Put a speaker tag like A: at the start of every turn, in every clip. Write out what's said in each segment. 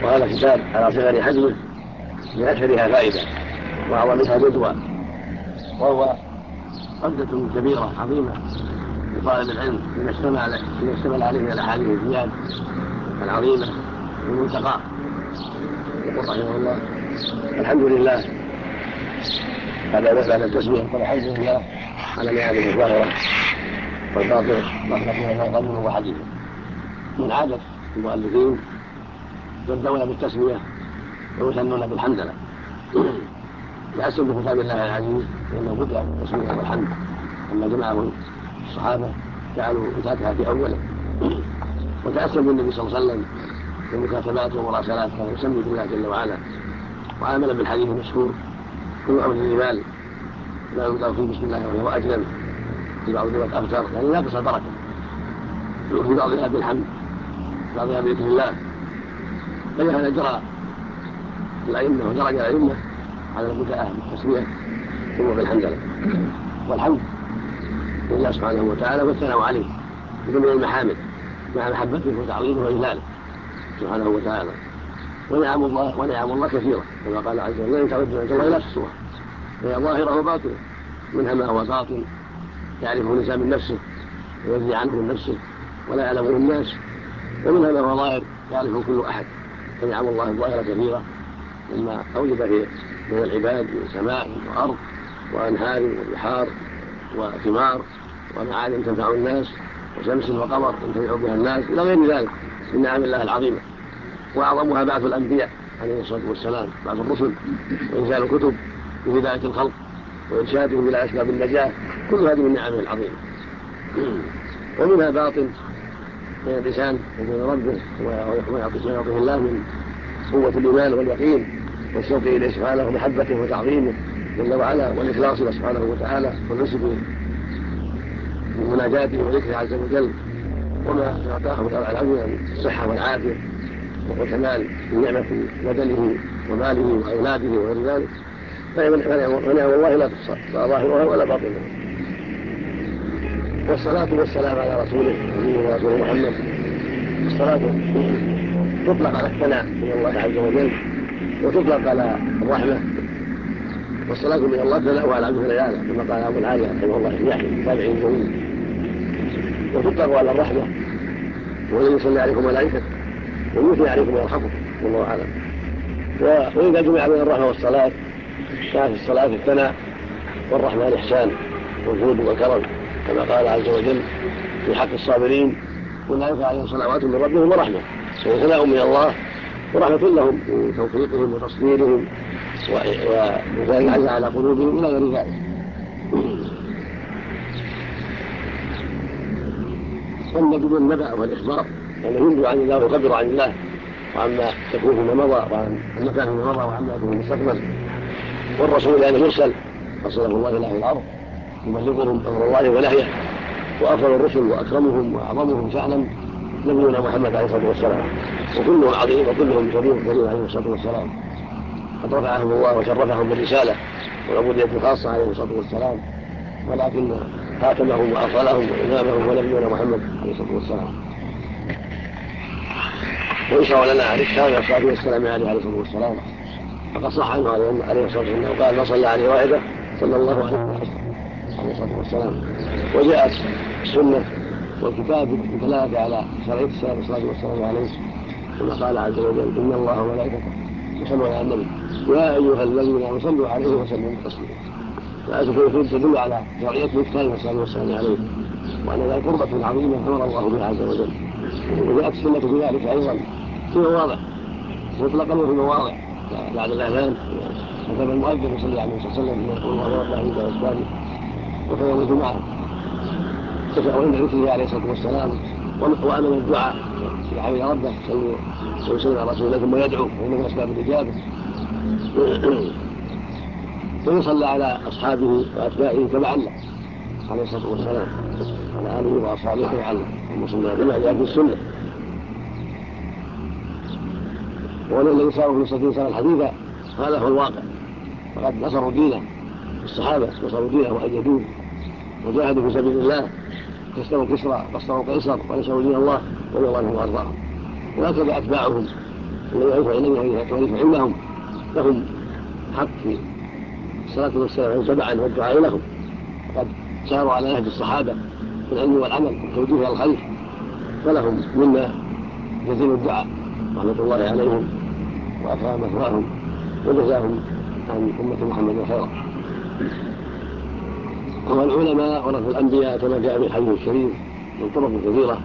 A: وهذا كتاب على صغر حجمه لأكثرها فائدة وأعظمها جدوى، وهو عدة كبيرة عظيمة لطالب العلم فيما اشتمل عليه من الأحاديث الزياد العظيمة المنتقى. يقول رحمه الله: الحمد لله بعد التسبيح والحمد لله على نعمه الظاهرة والباطنة مخلصها قوله وحديثه. من عادة المؤلفين يبدأون بالتسمية ويثنون بالحمدلله يأسر بكتاب الله العزيز لأنه بدأ بالتسمية والحمد لما جمعه الصحابة جعلوا الفاتحة في أوله، وتأسر بالنبي صلى الله عليه وسلم في المكاتبات والمراسلات كان يسمي بالله جل وعلا، وعمل بالحديث المشهور: كل أمر الجبال لا يبدأ فيه بسم الله وهو أجلل، في بعض الوقت أبتر يعني ناقص البركة، في بعضها بالحمد في بعضها بذكر الله. فلهذا جرى الأئمة ودرج الأئمة على البداء بالتسمية ثم بالحمد لله، والحمد لله سبحانه وتعالى والثناء عليه بجميع المحامد مع محبته وتعظيمه وإجلاله سبحانه وتعالى. ونعم الله كثيرة كما قال عز وجل: إن تعدوا نعمة الله لا تحصوها، فهي ظاهرة وباطنة، منها ما هو باطن يعرفه الإنسان من نفسه ويجزي عنه من نفسه ولا يعلمه الناس، ومنها ما هو ظاهر يعرفه كل أحد. فنعم الله الظاهرة كثيرة مما أوجب فيه من العباد من سماء وأرض وأنهار وبحار وثمار ومعادن تنفع الناس وشمس وقمر ينتفع بها الناس إلى غير ذلك من نعم الله العظيمة. وأعظمها بعث الأنبياء عليه الصلاة والسلام، بعث الرسل وإنزال الكتب بهداية الخلق وإرشادهم إلى أسباب النجاة، كل هذه من نعمه العظيمة. ومنها باطن من اللسان وبين ربه ويعطيه الله من قوة الإيمان واليقين والشوق إليه سبحانه ومحبته وتعظيمه جل وعلا والإخلاص له سبحانه وتعالى والنسك بمناجاته وذكره عز وجل، وما أعطاه تعالى العبد من الصحة والعافية وكمال النعمة في بدنه وماله وأولاده وغير ذلك، فنعم الله لا تحصى لا ظاهرها ولا باطنها. والصلاة والسلام على رسوله نبينا رسول محمد. الصلاة تطلق على الثناء من الله عز وجل وتطلق على الرحمة، والصلاة من الله ثناؤها على عبده لياله كما قال أبو العالية رحمه الله في يحيى التابعي الجليل، وتطلق على الرحمة والذي يصلي عليكم ملائكته ويثني عليكم ويرحمكم والله أعلم. وإذا جمع بين الرحمة والصلاة كانت الصلاة الثناء والرحمة الإحسان والجود والكرم كما قال عز وجل في حق الصابرين: أولئك عليهم صلوات من ربهم ورحمة. ثناء من الله ورحمة لهم بتوفيقهم وتصديرهم وإنزال العز على قلوبهم إلى غير ذلك. ثم بدون النبأ والإخبار يعني ينبئ عن الله ويخبر عن الله وعما يكون فيما مضى وعن المكان فيما مضى وعما يكون في المستقبل. والرسول يعني مرسل أرسله الله إلى أهل الأرض يبلغهم أمر الله ونهيه، وأفضل الرسل وأكرمهم وأعظمهم شأنا نبينا محمد عليه الصلاة والسلام، وكلهم عظيم وكلهم كريم عليه الصلاة والسلام، قد رفعهم الله وشرفهم بالرسالة والعبودية الخاصة عليه الصلاة والسلام، ولكن خاتمهم وأفضلهم وإمامهم ونبينا محمد عليه الصلاة والسلام. ويشرع لنا هذا الصلاة والسلام عليه الصلاة والسلام، فقد صح عنه عليه الصلاة والسلام قال: ما صلى عليه واحدة صلى الله عليه الصلاة والسلام. وجاءت السنة والكتاب بالدلالة على شرعية الصلاة والسلام عليه كما قال عز وجل: إن الله وملائكته يصلون على النبي يا أيها الذين آمنوا صلوا عليه وسلموا تسليما. فآية الكريم تدل على شرعية الكتاب والصلاة والسلام عليه وأن ذلك قربة عظيمة أمر الله بها عز وجل. وجاءت السنة بذلك أيضا في مواضع مطلقا وفي مواضع بعد الأذان كتب المؤذن صلى الله عليه وسلم من يقول الله والله عند أسبابه وفي يوم الجمعة وعند ذكره عليه الصلاة والسلام وأمن الدعاء يحمد ربه ويسلم على رسول الله ثم يدعو وإنه من أسباب الإجابة. ويصلى على أصحابه وأتباعه تبعا له عليه الصلاة والسلام على آله وأصحابه تبعا له المسلمين بما جاء في السنة. والذي صاروا في السنة الحديثة هذا هو الواقع، فقد نصروا دينه الصحابة نصروا دينه وأيدوه وجاهدوا في سبيل الله، كسروا كسرى قصروا قيصر ونشروا دين الله رضي الله عنهم وارضاهم. وهكذا اتباعهم الذي يعرف إليه ويعرف علمهم لهم حق في الصلاة والسلام تبعا والدعاء لهم، وقد ساروا على نهج الصحابة في العلم والعمل والتوجيه إلى الخير، فلهم منا جزيل الدعاء رحمة الله عليهم وأكرم مثواهم وجزاهم عن أمة محمد خيرا. والعلماء ورثوا الأنبياء كما جاء في الحديث الشريف من طرق كثيرة،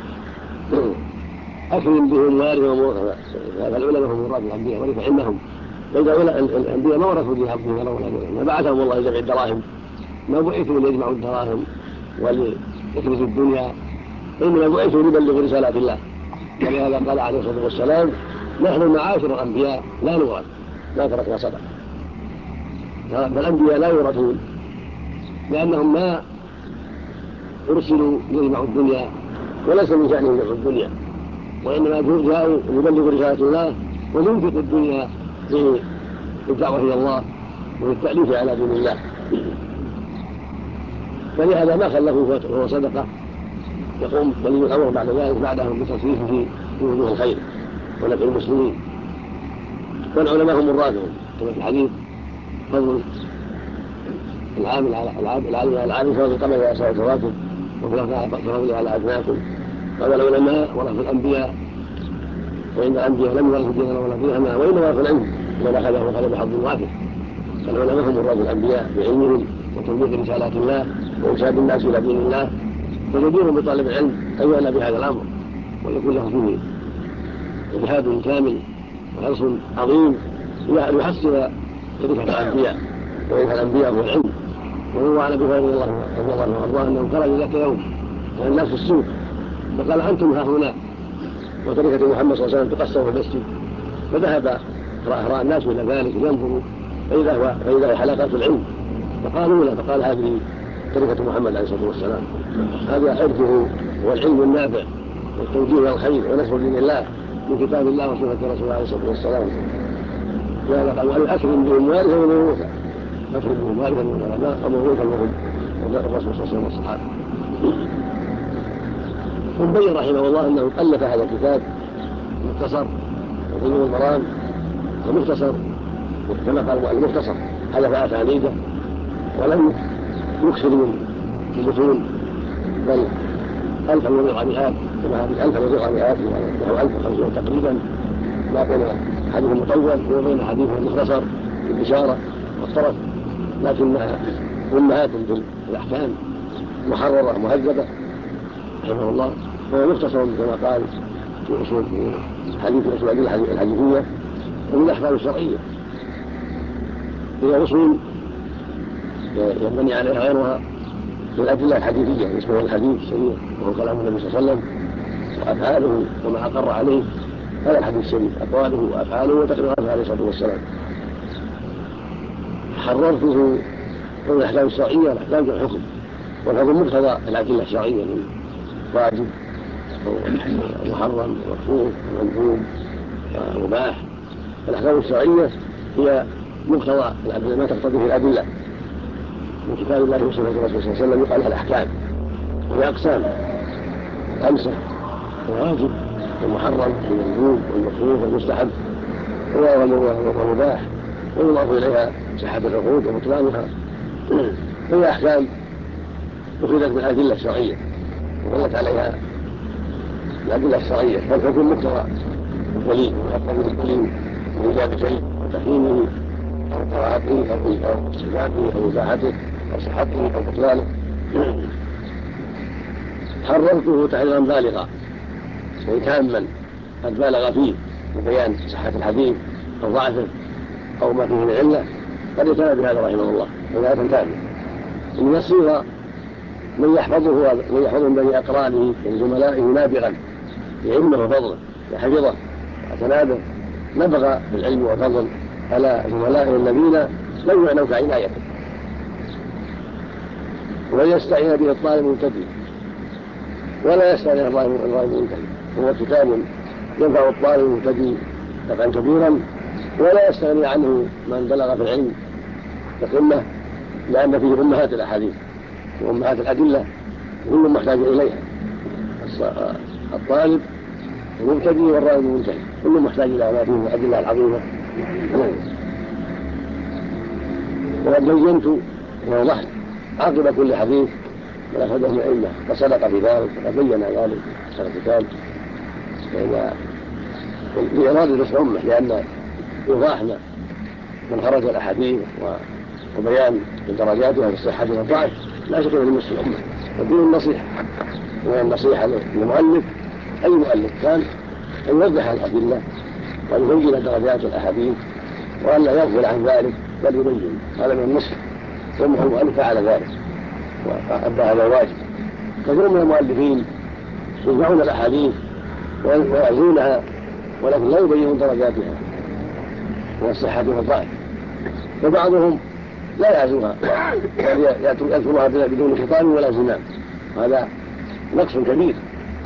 A: أكرم بهم وارثا فالعلماء هم ورثة الأنبياء ورث علمهم، فإذا الأنبياء ما ورثوا دينارا ولا درهم، ما بعثهم الله لجمع الدراهم، ما بعثوا ليجمعوا الدراهم وليكنزوا الدنيا، إنما بعثوا ليبلغوا رسالات الله. ولهذا قال عليه الصلاة والسلام: نحن معاشر الأنبياء لا نورث لا تركنا صدقة. فالأنبياء لا يورثون لأنهم ما أرسلوا ليجمعوا الدنيا، وليس من شأنهم جمع الدنيا، وإنما جاءوا ليبلغوا رسالة الله وينفقوا الدنيا في الدعوة إلى الله والتأليف على دين الله. فلهذا ما خلفوا فهو صدقة يقوم ولي الأمر بعد ذلك بعدهم بتصريفه في وجوه الخير ونفع المسلمين. والعلماء هم الراثون كما في الحديث: فضل العامل على العالم فضل القمر على سائر الكواكب وفي فضل على أدناكم. قال العلماء ورثوا الأنبياء، وإن الأنبياء لم يورثوا دينارا ولا درهما، وإنما ورثوا العلم ومن أخذه وخذ بحظ وافر. فالعلماء هم ورثوا الأنبياء بعلمهم وتبليغ رسالات الله وإرشاد الناس إلى دين الله، فجديرهم بطالب العلم أن يعنى بهذا الأمر ويكون له فيه اجتهاد كامل وحرص عظيم ليحصل تلك الأنبياء وإرث الأنبياء هو العلم. وهو عن أبي هريرة رضي الله عنه وأرضاه أنه خرج ذات يوم كان الناس في السوق فقال: أنتم ها هنا وتركة محمد صلى الله عليه وسلم تقصر في المسجد. فذهب رأى الناس إلى ذلك ينظروا فإذا هو حلقات العلم، فقالوا له، فقال: هذه تركة محمد عليه الصلاة والسلام، هذا عرفه هو العلم النافع والتوجيه إلى الخير ونشر دين الله من كتاب الله وسنة رسول الله عليه الصلاة والسلام. لهذا قال: أكرم بهم وارثا وموروثا، أكرم بهم وارثا والعلماء وموروثا وهم الرسول صلى الله عليه وسلم والصحابة. ثم بين رحمه الله أنه ألف هذا الكتاب مختصر وبلوغ المرام، ومختصر كما قال المختصر حذف أسانيده ولم يكثر من المتون، بل 1400 كما هذه 1400 نحو 1500 تقريبا، ما بين حديث مطول وبين حديث مختصر في البشارة والطرف، لكنها أمهات في الأحكام محررة مهذبة رحمه الله. وهو مختصر كما قال في أصول حديث رسول الله الحديثية ومن الأحكام الشرعية، هي أصول ينبني عليها غيرها من الأدلة الحديثية اسمه الحديث الشريف، وهو كلام النبي صلى الله عليه وسلم وأفعاله وما أقر عليه. هذا الحديث الشريف أقواله وأفعاله وتقريراته عليه الصلاة والسلام. حررته من الأحكام الشرعية الأحكام الحكم، والحكم مقتضى الأدلة الشرعية من واجب ومحرم ومكروه ومندوب ومباح. الأحكام الشرعية هي مقتضى الأدلة ما تقتضيه الأدلة من كتاب الله وسنة رسوله صلى الله عليه وسلم، يقال لها الأحكام، وهي أقسام 5: الواجب والمحرم والمندوب والمكروه والمستحب والمباح، ويضاف إليها صحة العقود وبطلانها. هي أحكام أخذت من الأدلة الشرعية ودلت عليها الأدلة الشرعية، فالحكم مقتضى الدليل ويقتضي الدليل بإيجاب شيء وتحريمه أو كراهته أو استحبابه أو إباحته أو صحته أو بطلانه. حررته تحريرا بالغا وتاما قد بالغ فيه ببيان صحة الحديث أو ضعفه أو ما فيه من علة، قد يتنى بهذا رحمه الله ولاية كاملة. من الصيغة من يحفظه من بني أقرانه من زملائه نابغا بعلمه وفضله وحفظه وتنابه، نبغى بالعلم والفضل على زملائه الذين لم يعنوا كعنايته، وليستعين به الطالب المبتدئ ولا يستعين الظالم المنتهي. هو كتاب ينفع الطالب المبتدئ نفعا كبيرا، ولا يستغني عنه من بلغ في العلم بقمة، لأن فيه أمهات الأحاديث وأمهات الأدلة كل محتاج إليها، الطالب المبتدئ والراوي المنتهي. كل محتاج إلى ما فيه من الأدلة العظيمة. وقد بينت ووضحت عقب كل حديث من أخرجه من الأئمة وصدق في ذلك وقد بين ذلك في الكتاب لإراد نصر أمه، لأن إيضاحنا من خرج الأحاديث وبيان درجاتها في الصحة والضعف لا شك من نصر الأمة ودين النصيحة. والنصيحة للمؤلف أي مؤلف كان أن يوضح الأدلة وأن يبين درجات الأحاديث وأن لا يغفل عن ذلك بل يبين. هذا من النصح، ثم المؤلف فعل ذلك وأدى هذا الواجب. كثير من المؤلفين يجمعون الأحاديث ويعزونها ولكن لا يبينون درجاتها من الصحة والضعف، وبعضهم لا يعزوها يذكرها بدون خطاب ولا زمام، هذا نقص كبير.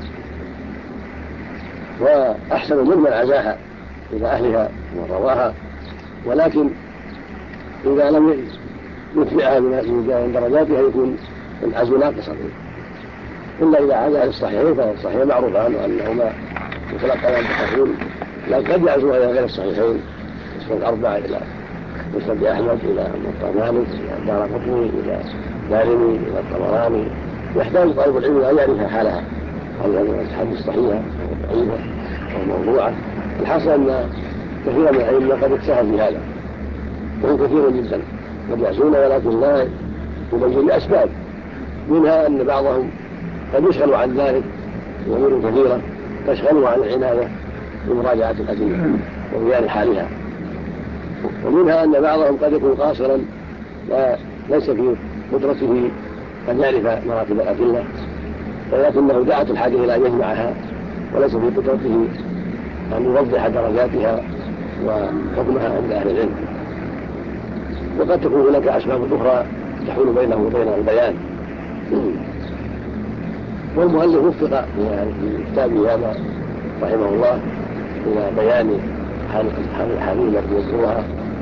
A: وأحسن ممن عزاها إلى أهلها ورواها، ولكن إذا لم يتبعها من درجاتها يكون العزو ناقصا، إلا إذا عزاها للصحيحين فالصحيح معروف عنه أنهما يتلقى عن التحريم، لكن قد يعزوها إلى غير الصحيحين مسند الأربعة إلى مسند أحمد إلى موطأ مالك إلى دارقطني إلى دارمي إلى الطبراني. يحتاج طالب العلم أن يعرف حالها، هل هذه الحديث صحيحة أو ضعيفة أو موضوعة. الحاصل أن كثيرا من العلم قد اتسهل في هذا، وهم كثير جدا قد يعزون ولكن لا يبين لأسباب، منها أن بعضهم قد يشغل عن ذلك أمور كثيرة تشغله عن العناية بمراجعة الأدلة وبيان حالها، ومنها أن بعضهم قد يكون قاصرا ليس في قدرته أن يعرف مراتب الأدلة، ولكنه دعت الحاجة إلى أن يجمعها وليس في قدرته أن يوضح درجاتها وحكمها عند أهل العلم. وقد تكون هناك أسباب أخرى تحول بينه وبين البيان. والمؤلف وفق في كتابه هذا رحمه الله إلى بيان حال الأحاديث التي يذكرها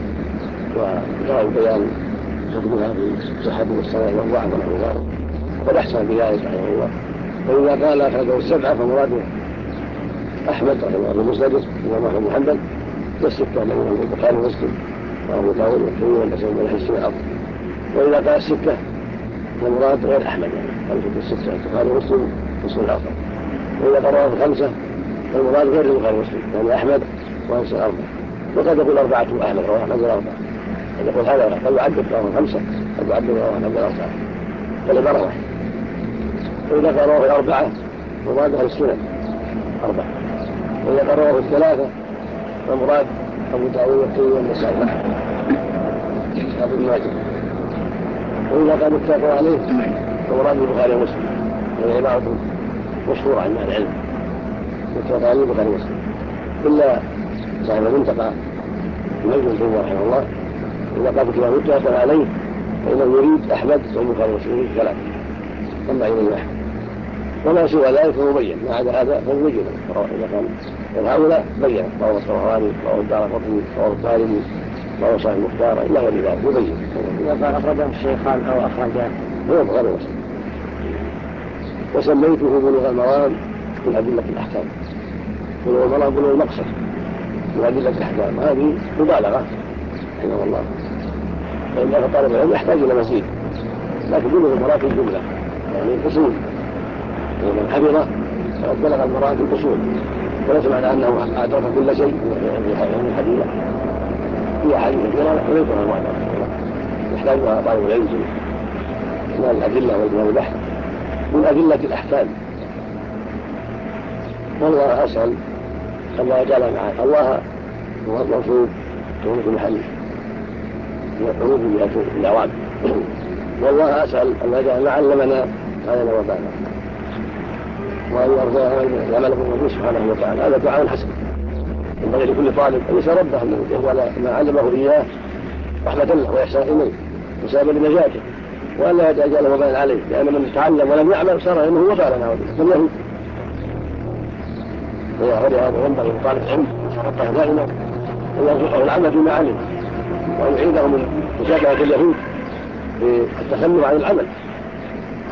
A: وبيان حكمها في الصحة والسنة والضعف ونحو ذلك، وقد أحسن بذلك رحمه الله. وإذا قال أخرجه السبعة فمراده أحمد رحمه الله مسنده الإمام أحمد بن حنبل والستة منهم البخاري ومسلم وأبو داود والترمذي والنسائي من حيث الأرض. وإذا قال الستة فالمراد غير أحمد خمسة الستة البخاري ومسلم وسنن الأربعة. وإذا قال الخمسة فالمراد غير البخاري ومسلم يعني أحمد وسنن الأربعة. وقد يقول أربعة أحمد رواه أحمد الأربعة، قد يقول هذا قد يعدد رواه خمسة، قد يعدد رواه أحمد الأربعة، فالعبارة واحدة. وإذا قال رواه الأربعة فالمراد أهل السنن أربعة. وإذا قال رواه الثلاثة فالمراد أبو داود والترمذي والنسائي ابن ماجه. وإذا قال متفق عليه فمراد البخاري ومسلم، وهي عبارة مشهورة عن أهل العلم متفق عليه البخاري ومسلم، إلا صاحب المنتقى ابن تيمية رحمه الله إذا قال كتاب متفق عليه فإنه يريد أحمد والبخاري ومسلم ثلاثة، أما إمام أحمد وما سوى ذلك فمبين، ما عدا هذا فمبين. إذا كان هؤلاء بين رواه الطبراني رواه الدارقطني رواه الدارمي رواه صحيح المختار إلا غير ذلك مبين.
B: إذا قال أخرجه الشيخان أو أخرجه
A: هو البخاري ومسلم. وسميته بلوغ المرام من أدلة الأحكام. بلوغ المرام بلوغ المقصد من أدلة الأحكام، هذه مبالغة رحمه الله، فإن طالب العلم يحتاج إلى مزيد، لكن بلوغ المرام في الجملة يعني الأصول، ومن حفظه فقد بلغ المرام في الأصول، وليس معنى أنه أدرك كل شيء من الحديث. هي حديث كثيرة ويذكرها المعنى يحتاجها طالب العلم من الأدلة والبيان البحث من أدلة الأحكام. والله أسأل الله جل معه، الله هو الموصوف في محله وعروض الأوامر، والله أسأل الله جل علمنا هذا وبانا وأن يرضاها العمل بالنبي سبحانه وتعالى. هذا دعاء حسن ينبغي لكل طالب أن يسأل ربه أن يقبل ما علمه إياه رحمة له وإحسان إليه وسبب لنجاته، وأن لا يتأجل وبال عليه، لأن من تعلم ولم يعمل صار إنه وبالنا فله. ولهذا ينبغي لطالب العلم يتفقه دائما أن يرزقه العمل بما علم، وأن يعيده من مشابهة اليهود في التخلف عن العمل.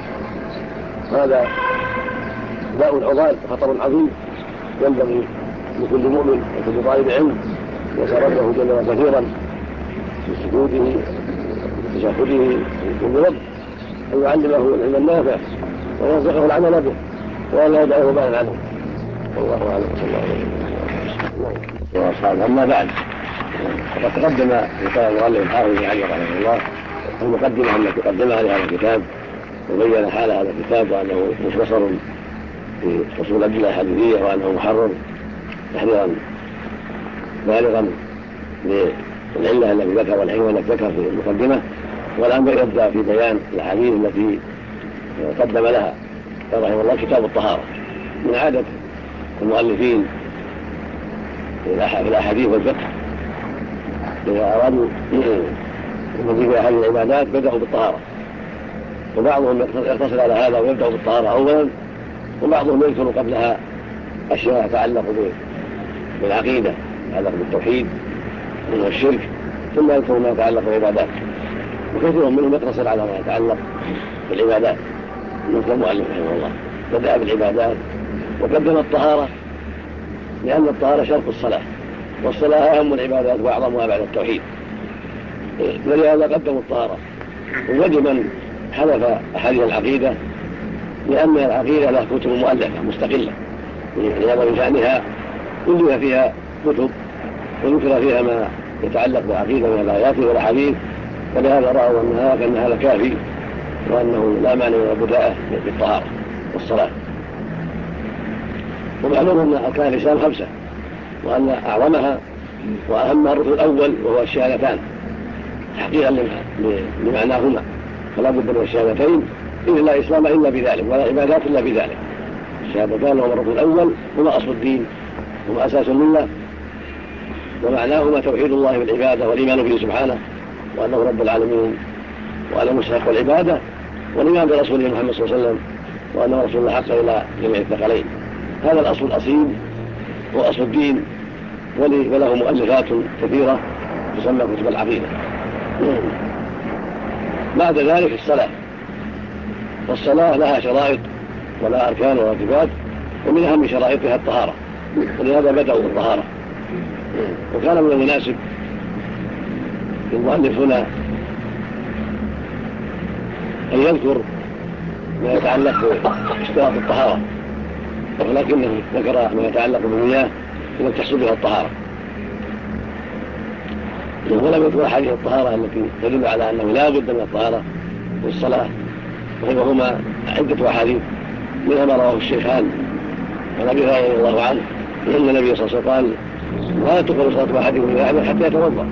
A: هذا داء عضال وخطر عظيم ينبغي لكل مؤمن وكل طالب علم يسأل ربه جل وعلا كثيرا في سجوده وتشهده في كل وقت أن يعلمه العلم النافع ويرزقه العمل به ولا يدعه بالا عنه. والله أعلم صلى الله عليه وسلم. أما بعد فقد تقدم في قول المؤلف الحافظ علي رحمه الله المقدمة التي قدمها لهذا الكتاب وبين حال هذا الكتاب وأنه مختصر في أصول الأدلة الحديثية وأنه محرر تحريرا بالغا للعلة التي ذكر والحكمة التي ذكر في المقدمة. والآن يبدأ في بيان الأحاديث التي قدم لها رحمه الله كتاب الطهارة. من عادة المؤلفين في الأحاديث والفقه إذا أرادوا المزيد في أحد العبادات بدأوا بالطهارة، وبعضهم يقتصر على هذا ويبدأ بالطهارة أولا، وبعضهم يذكر قبلها أشياء تتعلق بالعقيدة يتعلق بالتوحيد والشرك ثم يذكر ما يتعلق بالعبادات، وكثير منهم يقتصر على ما يتعلق بالعبادات مثل المؤلف رحمه الله بدأ بالعبادات وقدم الطهارة لأن الطهارة شرط الصلاة، والصلاة أهم العبادات وأعظمها بعد التوحيد، ولهذا قدموا الطهارة. وجمن حذف أحاديث العقيدة لأن العقيدة لها كتب مؤلفة مستقلة لهذا من شأنها ألف فيها كتب وذكر فيها ما يتعلق بالعقيدة من الآيات والأحاديث، ولهذا رأوا أن هذا كافي وأنه لا مانع من البداءة بالطهارة والصلاة. ومعلوم أن أركان الإسلام 5 وأن أعظمها وأهمها الركن الأول وهو الشهادتان تحقيقا لمعناهما، فلا بد من الشهادتين إذ لا إسلام إلا بذلك ولا عبادات إلا بذلك. الشهادتان هما الركن الأول هما أصل الدين هما أساس الملة، ومعناهما توحيد الله بالعبادة والإيمان به سبحانه وأنه رب العالمين وأنه مستحق العبادة، والإيمان برسوله محمد صلى الله عليه وسلم وأنه رسول الله حق إلى جميع الثقلين. هذا الأصل الأصيل هو أصل الدين، وله مؤلفات كثيرة تسمى كتب العقيدة. بعد ذلك الصلاة، والصلاة لها شرائط ولا أركان ولا واجبات، ومن أهم شرائطها الطهارة، ولهذا بدأوا بالطهارة. وكان من المناسب المؤلف هنا أن يذكر ما يتعلق باشتراط الطهارة، ولكنه ذكر ما يتعلق بالمياه التي تحصل بها الطهارة، ولم يذكر أحاديث الطهارة التي تدل على أنه لا بد من الطهارة في الصلاة، وهما عدة أحاديث منها ما رواه الشيخان عن أبي هريرة رضي الله عنه أن النبي صلى الله عليه وسلم قال لا تقبل صلاة أحدكم إذا أحدث حتى يتوضأ،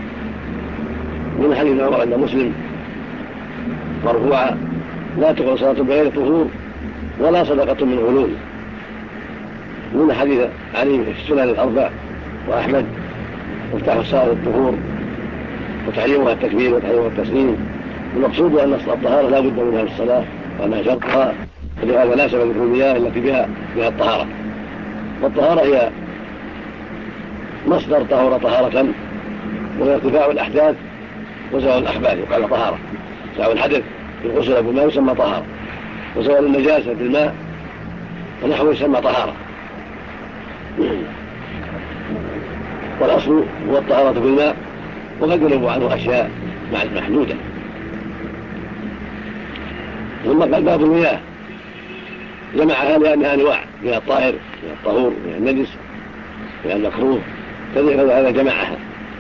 A: من حديث عمر عند مسلم مرفوعا لا تقبل صلاة بغير طهور ولا صدقة من غلول، من حديث علي في السنن الأربع وأحمد مفتاح الصلاة الطهور وتحريمها التكبير وتحريمها التسليم. المقصود أن الطهارة لا بد منها في الصلاة وأنها شرطها، ولهذا لا سبب ذكر المياه التي بها الطهارة. والطهارة هي مصدر طهور طهارة، وهي ارتفاع الأحداث وزوال الأخبار يقال طهارة. زوال الحدث بالغسل بالماء يسمى طهارة، وزوال النجاسة بالماء ونحوه يسمى طهارة. والأصل هو الطهارة بالماء، وقد ينوب عنه أشياء محدودة. ثم قال باب المياه جمعها لأنها أنواع، فيها الطاهر فيها الطهور فيها النجس فيها المكروه، هذا جمعها.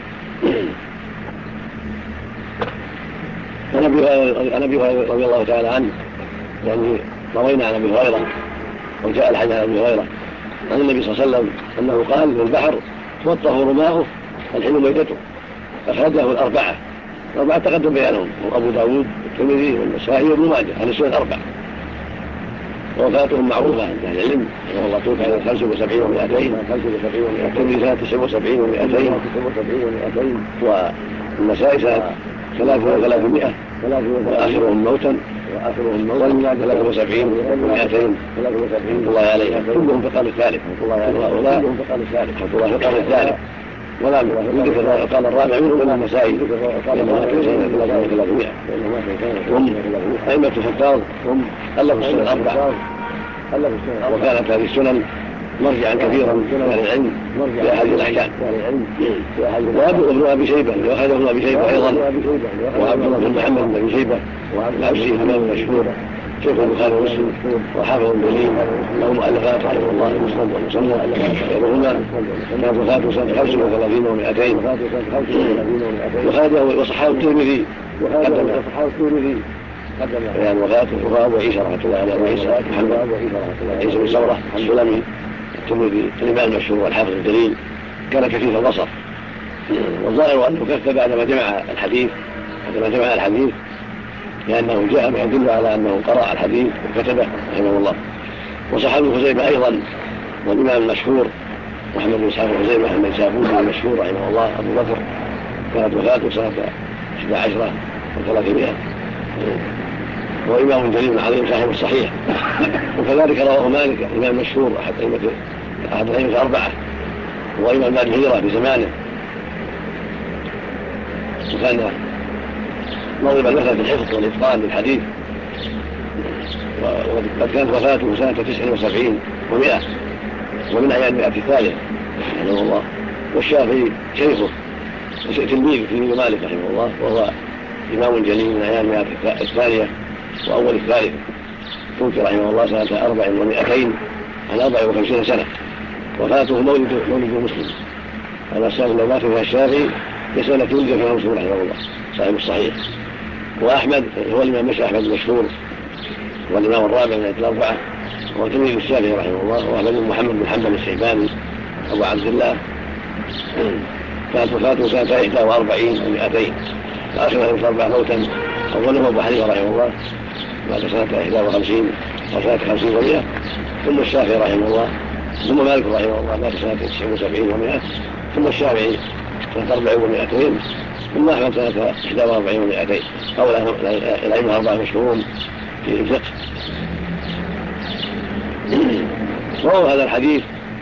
A: عن أبي هريرة رضي الله تعالى عنه، يعني روينا عن أبي هريرة وجاء الحديث عن أبي هريرة عن النبي صلى الله عليه وسلم أنه قال للبحر والطهور ماؤه الحل ميتته، أخرجه الأربعة تقدم بيانهم أبو داود والترمذي والنسائي وابن ماجه عن السنن الأربعة، وفاتهم معروفة عند أهل العلم رحمه الله توفي 75 و200 والترمذي سنة 79 و200 والنسائي سنة 300 وآخرهم موتا وابن ماجه 73 و200 الله عليه كلهم في القرن الثالث وهؤلاء رحمة الله في القرن الثالث، ولا يذكر قال الرابع منهم النسائي إنما كان سنة 300. هم أئمة الحفاظ هم ألفوا السنن الأربعة، وكانت هذه السنن مرجعا كثيرا من العلم في هذه الأحكام. وابن أبي شيبة وأخذه ابن أبي شيبة أيضا، وعبد الله بن محمد بن أبي شيبة العبسي الإمام المشهور شيخ البخاري ومسلم وحافظ جليل له مؤلفات رحمه الله المسند والمسند يروهما كانت وفاته سنة 35 و200 وخرجه وصححه الترمذي قدم بيان وفاته وأبو عيسى رحمه الله عليه أبو عيسى محمد عيسى بن ثورة السلمي الترمذي الإمام المشهور والحافظ الجليل كان كثير البصر، والظاهر أنه كف بعدما جمع الحديث لأنه جاء ما يدل على أنه قرأ الحديث وكتبه رحمه الله. وصححه ابن خزيمة أيضا، والإمام المشهور محمد بن إسحاق خزيمة النيسابوري المشهور رحمه الله أبو بكر كانت وفاته سنة 11 و300 وهو إمام جليل عظيم صاحب الصحيح. وكذلك رواه مالك الإمام المشهور أحد الأئمة الأربعة وإمام دار الهجرة في زمانه، وكان موضع المثل في الحفظ والإتقان للحديث، وقد كانت وفاته سنة 79 و100 ومن أيام 100 الثالث رحمه الله. والشافعي شيخه تلميذ مالك رحمه الله، وهو إمام جليل من أيام 100 الثانية وأول الثالثة، توفي رحمه الله سنة 400 عن 54 سنة. وفاته مولد مسلم على السنة التي مات فيها الشافعي لسنة ولد فيها مسلم رحمه الله صاحب الصحيح. وأحمد هو الإمام أحمد المشهور والإمام الرابع من الأربعة، وهو تلميذ الشافعي رحمه الله، وأحمد بن محمد بن حنبل الشيباني أبو عبد الله. كانت وفاته سنة 41 و200 فآخر الأربعة موتا أولهم أبو حنيفة رحمه الله مات سنة 51 أو سنة 50 و100، ثم الشافعي رحمه الله، ثم مالك رحمه الله مات سنة 79 و100، ثم الشافعي سنة 40 و200، ثم أحمد سنة 41 و200. هؤلاء الأئمة الأربعة مشهورون في الفقه. وهو هذا الحديث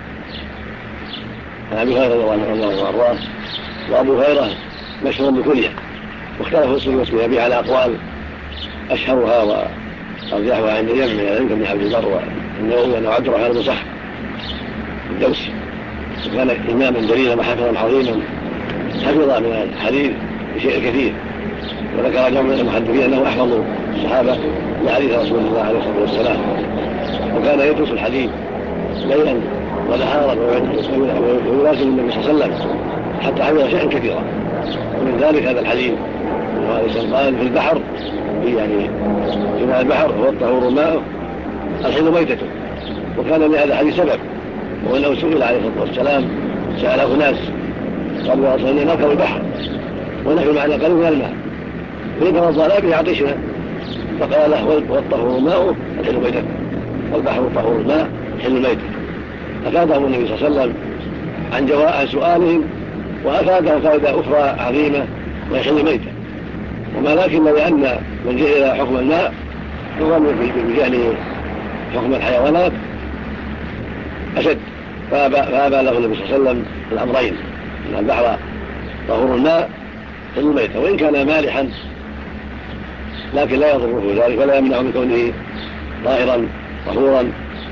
A: عن أبي هريرة رضي الله عنه وأرضاه. وأبو هريرة مشهور بكنية، واختلفوا اسم أبيه على أقوال أشهرها وأرجحها عند الجمع من العلم بن عبد البر والنووي أنه عبد الرحمن بن صخر الدوسي، وكان إماما جليلا وحافظا عظيما، حفظ من الحديث بشيء كثير. وذكر جمع من المحدثين أنه أحفظ الصحابة لحديث رسول الله عليه الصلاة والسلام، وكان يدرس الحديث ليلا ونهارا ويلازم النبي صلى الله عليه وسلم حتى حفظ شيئا كثيرا. ومن ذلك هذا الحديث قال في البحر يعني في البحر هو الطهور ماءه الحل ميتته. وكان لهذا الحديث سبب، وأنه سئل عليه الصلاة والسلام، سأله ناس قالوا يا رسول الله نركب البحر ونحن معنا قالوا من الماء فإن توضأنا به عطشنا، فقال له والطهور ماءه الحل ميتته والبحر طهور الماء حل ميته. أفادهم النبي صلى الله عليه وسلم عن سؤالهم، وأفادهم فائدة أخرى عظيمة ويحل ميته. وما لكن لأن من جهل حكم الماء يظن بجهله حكم الحيوانات أشد، فأبى له النبي صلى الله عليه وسلم الأمرين، أن البحر طهور الماء حل ميته، وإن كان مالحا لكن لا يضره ذلك ولا يمنع من كونه طاهرا طهورا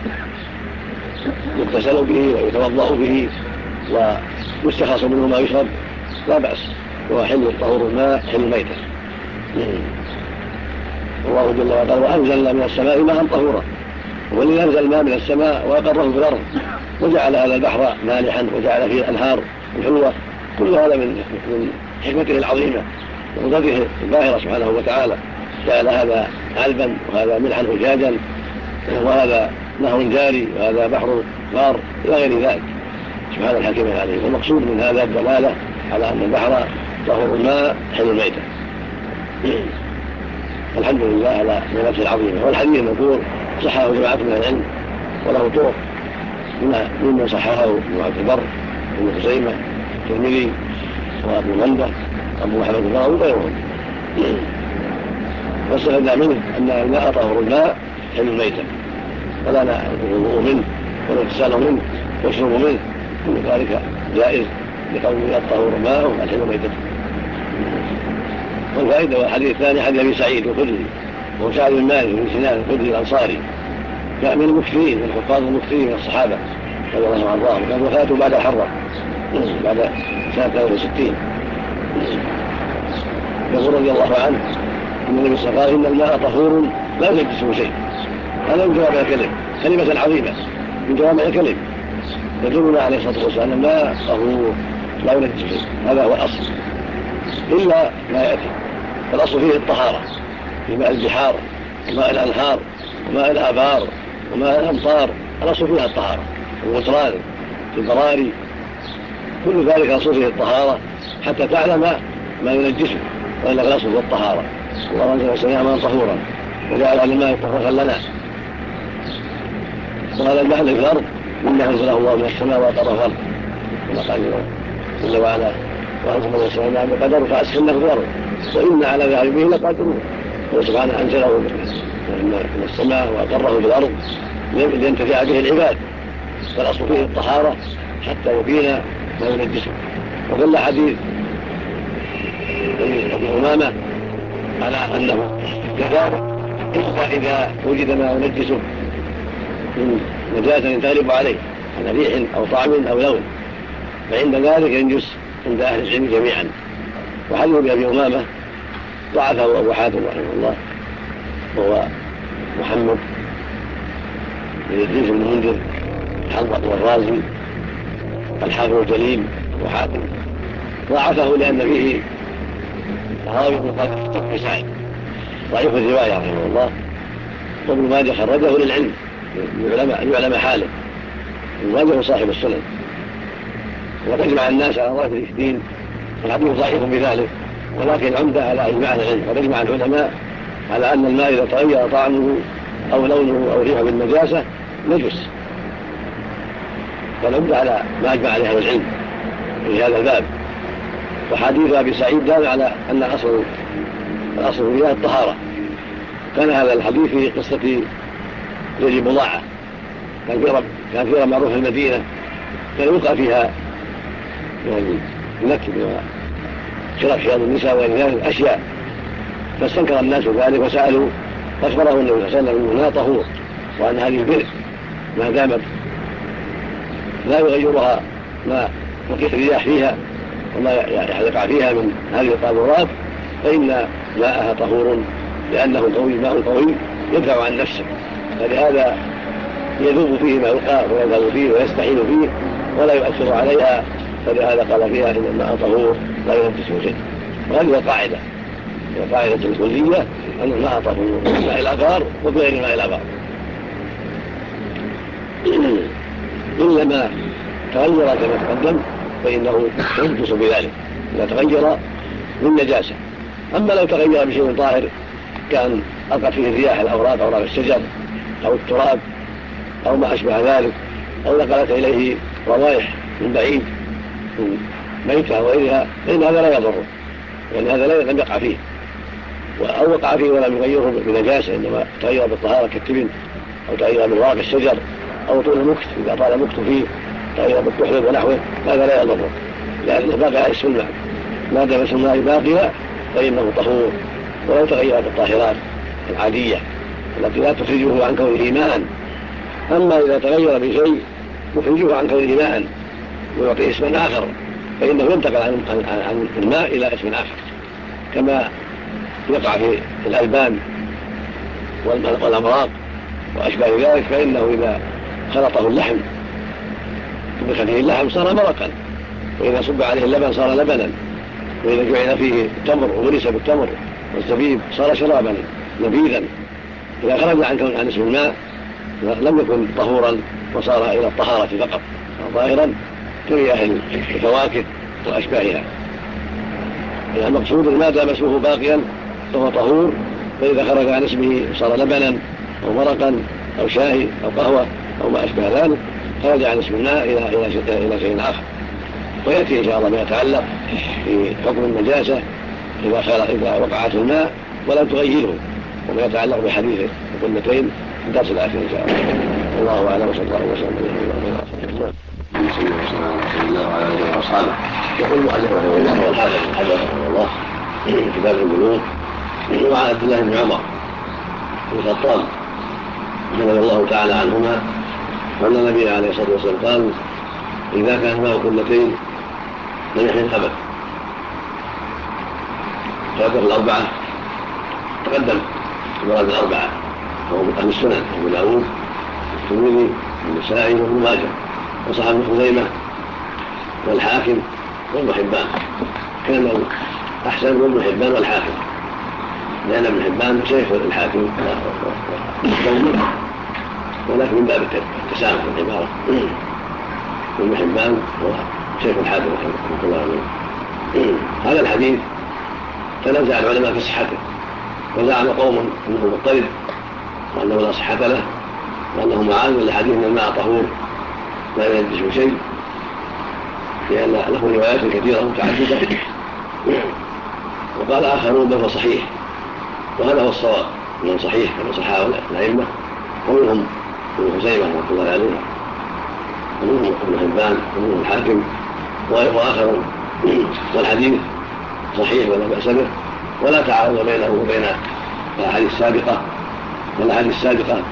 A: يغتسل به ويتوضأ به ويستخلص منه ما يشرب لا بأس، وهو حل طهور الماء حل ميته. الله جل وعلا وأنزلنا من السماء ماء طهورا، والذي أنزل الماء من السماء وأقره في الأرض وجعل هذا البحر مالحا وجعل فيه الأنهار الحلوة، كل هذا من حكمته العظيمة وقدرته الباهرة سبحانه وتعالى. جعل هذا علبا وهذا ملحا أجاجا وهذا نهر جاري وهذا بحر غار إلى غير ذلك سبحان الحكيم العليم. والمقصود من هذا الدلالة على أن البحر طهور الماء حل الميتة. الحمد لله على نعمته العظيمة. والحديث المذكور صححه جماعة من العلم وله طرق، ممن صححه ابن عبد البر وابن خزيمة الترمذي وابو منده وابو محمد البراوي وغيرهم. واستفدنا منه أن الماء طهور الماء حل الميتة، فلا الوضوء منه والاغتسال منه والشرب منه كل ذلك جائز لقوله الطهور ماء الحل ميتته. والفائدة والحديث الثاني حديث أبي سعيد الخدري وهو سعد بن مالك بن سنان الخدري الأنصاري، كان من المكثرين من الحفاظ المكثرين من الصحابة رضي الله عنه وارضاه، وكان وفاته بعد الحرة بعد سنة 63. يقول رضي الله عنه ان النبي صلى الله عليه وسلم قال: ان الماء طهور لا ينجسه شيء. هذا من جوامع الكلم، كلمة عظيمة من جوامع الكلم يدلنا عليه الصلاة والسلام: الماء طهور لا ينجسه شيء. هذا هو الأصل إلا ما يأتي. فالأصل فيه الطهارة في ماء البحار وماء الأنهار وماء الآبار وماء الأمطار، الأصل فيها الطهارة. والغفران في البراري كل ذلك الأصل فيه الطهارة حتى تعلم ما ينجسه، وإلا الأصل هو الطهارة. الله أنزل السماء ماء طهورا وجعل الماء طهورا لنا. وهذا الماء في الأرض مما أنزله الله من السماء وأقره الأرض، كما قال جل وعلا: وأنزل من السماء ماء بقدر فأسكنه في الأرض وإنا على ذهاب به لقادرون. وسبحانه أنزله من السماء وأقره في الأرض لينتفع به العباد. فالأصل فيه الطهارة حتى يبين ما ينجسه. وظل حديث أبي أمامة على أنه كذلك إلا إذا وجد ما ينجسه من نجاسة تغلب عليه من ريح أو طعم أو لون، فعند ذلك ينجس عند أهل العلم جميعا. وحديث أبي أمامة ضعفه أبو حاتم رحمه الله، وهو محمد بن إدريس بن المنذر الحنظل والرازي الحافظ الجليل أبو حاتم. ضعفه لأن فيه راوي من سعيد ضعيف الرواية رحمه الله. وابن ماجه خرجه للعلم يعلم حاله. ابن ماجه صاحب السنن، وقد اجمع الناس على ضعف الإثنين، والحديث ضعيف بذلك، ولكن عمده على اجماع العلم. قد اجمع العلماء على ان الماء اذا تغير طعمه او لونه او ريحه بالنجاسه نجس، فالعمده على ما اجمع عليه العلم في هذا الباب. وحديث ابي سعيد دل على ان الاصل فيها الطهاره. كان هذا الحديث في قصه ذي بضاعه، كان فيها معروف المدينه، كان يوقع فيها يعني النكب وخلاف حياض النساء وغير ذلك اشياء، فاستنكر الناس ذلك وسالوا، فاخبره النبي صلى الله عليه وسلم انها طهور، وان هذه البئر ما دامت لا يغيرها ما وقيت الرياح فيها وما يقع فيها من هذه القاذورات فان ماءها طهور، لانه قوي، ماء قوي يدفع عن نفسه، فلهذا يذوب فيه ما يلقى ويذهب فيه ويستحيل فيه ولا يؤثر عليها، فلهذا قال فيها ان الماء طهور لا ينجسه شيء. وهذه القاعده الكليه ان الماء طهور ماء الابار وغير ماء الابار، الا ما تغير كما تقدم فانه ينجس بذلك اذا تغير من نجاسه. اما لو تغير بشيء طاهر كان ألقت فيه الرياح الأوراق أوراق الشجر أو التراب أو ما أشبه ذلك، أو نقلت إليه روائح من بعيد من ميتة وغيرها، فإن هذا لا يضره، لأن هذا لم يقع فيه، أو وقع فيه ولم يغيره بنجاسة، إنما تغير بالطهارة كالتبن أو تغير بالورق الشجر أو طول المكت إذا طال المكت فيه تغير بالكحل ونحوه، هذا لا يضره لأنه باقي على السنة. ما دام السنة باقية فإنه طهور ولو تغير بالطاهرات العادية التي لا تخرجه عن كونه ماء. أما إذا تغير بشيء يخرجه عن كونه ماء ويعطيه اسما آخر فإنه ينتقل عن الماء إلى اسم آخر، كما يقع في الألبان والأمراق وأشباه ذلك، فإنه إذا خلطه اللحم دخل فيه اللحم صار مرقا، وإذا صب عليه اللبن صار لبنا، وإذا جعل فيه التمر وغرس بالتمر والزبيب صار شرابا نبيذا. إذا خرج عن اسم الماء لم يكن طهورا وصار إلى الطهارة فقط، ظاهرا كرياح الفواكه وأشباهها. المقصود ما دام اسمه باقيا فهو طهور، فإذا خرج عن اسمه صار لبنا أو مرقا أو شاي أو قهوة أو ما أشبه ذلك خرج عن اسم الماء إلى شيء آخر. ويأتي إن شاء الله ما يتعلق في حكم النجاسة إذا وقعت الماء ولم تغيره، وما يتعلق بحديث القلتين في الدرس الآخر إن شاء الله. الله أعلم وصلى الله وسلم على نبينا وأصحابه. يقول المؤلف رحمه الله والحافظ بن حجر رحمه الله في كتاب البلوغ وعن عبد الله بن عمر بن الخطاب رضي الله تعالى عنهما وأن النبي عليه الصلاة والسلام قال: إذا كان ماء قلتين لم يحمل الخبث. فهذا الأربعة تقدم مراد الأربعة وهو من أهل السنن أبو داود والترمذي والنسائي وابن ماجه وصححه ابن خزيمة والحاكم وابن حبان. كان أحسن من ابن حبان والحاكم، لأن ابن حبان شيخ الحاكم ولكن من باب التسامح في العبارة. ابن حبان هو شيخ الحاكم رحمه الله عليه. هذا الحديث تنازع العلماء في صحته، وزعم قوم انه مضطرب وانه لا صحة له وانه معاذ لحديث ان الماء طهور لا ينجس شيء، لان له روايات كثيرة متعددة. وقال آخرون بل هو صحيح، وهذا هو الصواب انه صحيح كما صححه الأئمة، ومنهم ابن خزيمة رحمه الله عليه ومنهم ابن حبان ومنهم الحاكم وآخرون. والحديث صحيح ولا بأس به، ولا تعارض بينه وبين الأحاديث السابقة. والأحاديث السابقة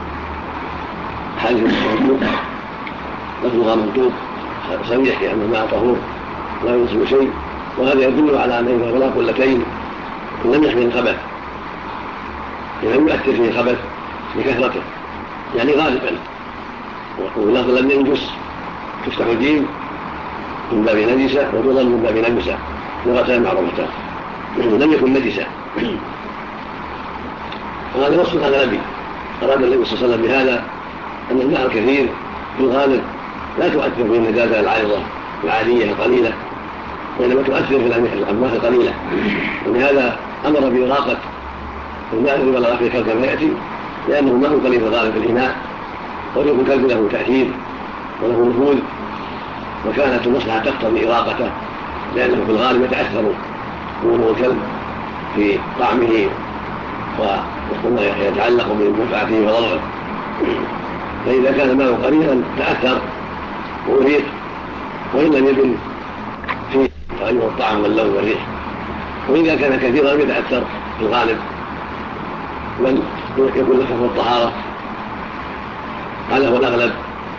A: حديث منطوق لفظها منطوق صريح لأن الماء طهور لا ينزل شيء، وهذا يدل على أن إذا بلغ قلتين لم يحمل الخبث، لم يؤثر فيه الخبث لكثرته، يعني غالبا. ولفظ لم ينجس تفتح الجيم من باب نجسة وتضل من باب نجسة، لغتان معروفتان، لم يكن نجسا. وهذا وصف الأغلبي. أراد النبي صلى الله عليه وسلم بهذا أن الماء الكثير في الغالب لا تؤثر في النجاسة العارضة العادية القليلة، وإنما تؤثر في الأموات القليلة. ولهذا أمر بإراقة الماء الذي بلغ فيه الكلب كما يأتي، لأنه ماء قليل في الغالب في الإناء، وريق الكلب له تأثير وله نفوذ، وكانت المصلحة تقتضي إراقته، لأنه في الغالب يتأثر ولوغ الكلب في طعمه وما يتعلق بمنفعته وضرره. فإذا كان الماء قليلا تأثر وأريق، وإن لم يبن فيه تغير الطعم واللون والريح. وإذا كان كثيرا لم يتأثر في الغالب، بل يكون له حكم الطهارة، هذا هو الأغلب.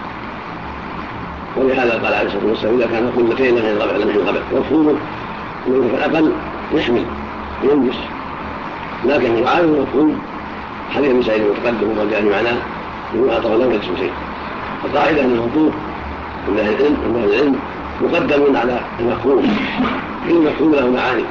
A: ولهذا قال عليه الصلاة والسلام: إذا كان قلتين لم يحمل الخبث. مفهومه أنه في الأقل يحمل وينجس، لكن يعارض مفهوم حديث ابن سعيد المتقدم وما جاء معناه بما أعطاه لا ينجس شيء. القاعدة أن المنطوق من أهل العلم مقدم على المفهوم، كل مفهوم له معاني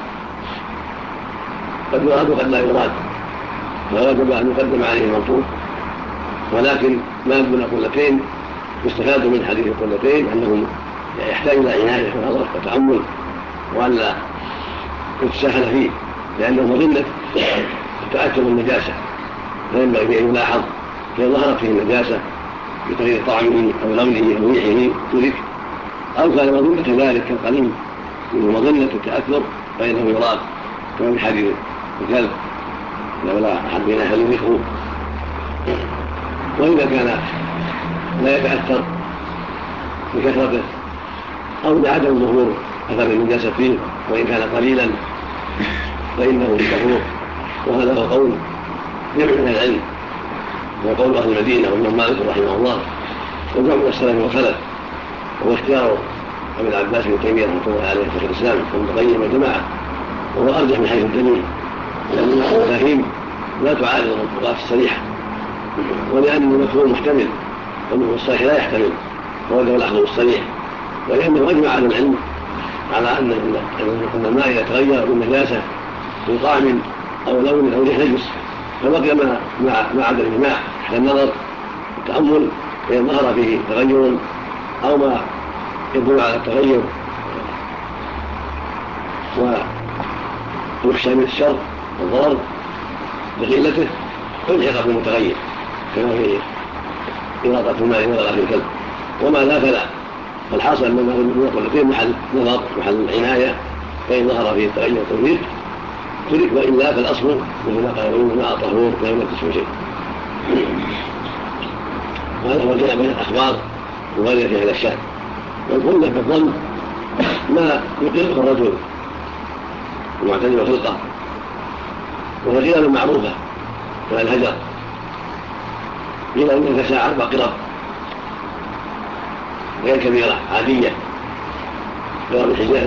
A: قد يراد وقد لا يراد، فوجب أن يقدم عليه المنطوق. ولكن ما دون قلتين يستفاد من حديث القلتين أنه يحتاج إلى عناية ونظر وتأمل، وألا يتساهل فيه، لأنه مظنة تأثر النجاسة، فينبغي أن يلاحظ فإن ظهرت فيه النجاسة بتغيير طعمه أو لونه أو ريحه ترك، أو كان مظنة ذلك كالقليل من مظنة التأثر فإنه يراد، كما في حديث الكلب لولا أحد بنا فليذكره. وإذا كان لا يتأثر بكثرته أو بعدم ظهور أثر النجاسة فيه وإن كان قليلا فإنه طهور. وهذا هو قول جمع من العلم، وقول أهل المدينة وابن مالك رحمه الله وجمع من السلف والخلف، واختيار ابن العباس بن تيمية رحمه الله عليه شيخ الإسلام وابن القيم والجماعة، وهو أرجح من حيث الدليل، لأن المفاهيم لا تعارض المنطوقات الصريحة، ولأن المفهوم محتمل والمفهوم الصريح لا يحتمل، وهذا هو الأخذ الصريح. ولأنه أجمع على العلم على أن الماء يتغير بالنجاسة في طعم أو لون أو ريح نجس، فبقي ما عدا الماء تحت النظر والتأمل، فإن ظهر فيه تغير أو ما يدل على التغير ويخشى من الشر والضرر بقلته فالحق بالمتغير، كما في إراقة الماء وغلق الكلب. وما لا فلا، فالحاصل أن الماء قلتين محل نظر محل عناية، فإن ظهر فيه التغير تغيير ترك، وإلا فالأصل مثل ما قال الماء طهور لا ينجس شيء. وهذا هو الجمع بين الأخبار وغيرها في هذا الشأن. والقلة في الظن ما يقره الرجل المعتدل خلقه، وهي خلال معروفة كالهجر، إلى أن كساع 4 قرب غير كبيرة عادية غير الحجاز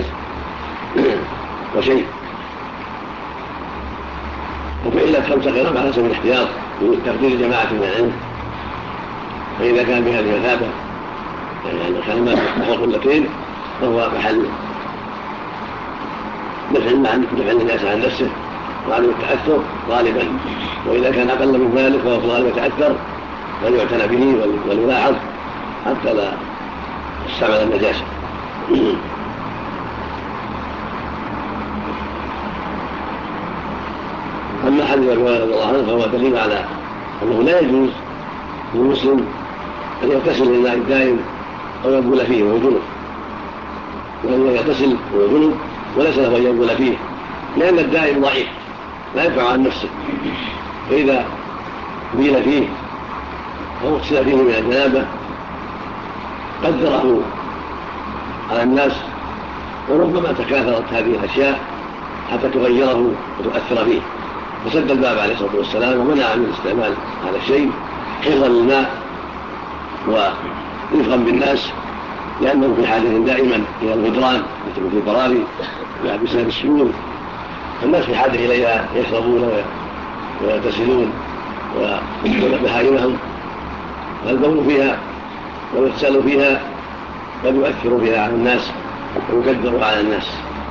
A: وشيء، وفعلت 5 قرام على سبيل الاحتياط بتقدير جماعة من العلم. فإذا كان بهذه المثابة يعني كان ما نحو قلتين فهو محل دفع الناس عن نفسه وعدم التأثر غالبا، وإذا كان أقل من ذلك فهو في الغالب يتأثر وليعتنى به وليلاحظ حتى لا يستعمل النجاسة. أما حديث أبي هريرة رضي الله عنه فهو دليل على أنه لا يجوز للمسلم أن يغتسل للماء الدائم أو يبول فيه وهو جنب، وأنه يغتسل وهو جنب وليس له أن يبول فيه، لأن الدائم ضعيف لا يدفع عن نفسه، فإذا بيل فيه أو اغتسل فيه من الجنابة قدره على الناس، وربما تكاثرت هذه الأشياء حتى تغيره وتؤثر فيه، فسد الباب عليه الصلاة والسلام ومنع من استعمال هذا الشيء حفظا للماء ورفقا بالناس، لأنه في حاجة دائما إلى الغدران مثل في البراري بسبب السيول، الناس في حاجة إليها يشربون ويغتسلون ويأكلون بهائمهم، والبول فيها والاغتسال فيها قد يؤثر فيها على الناس ويكدر على الناس.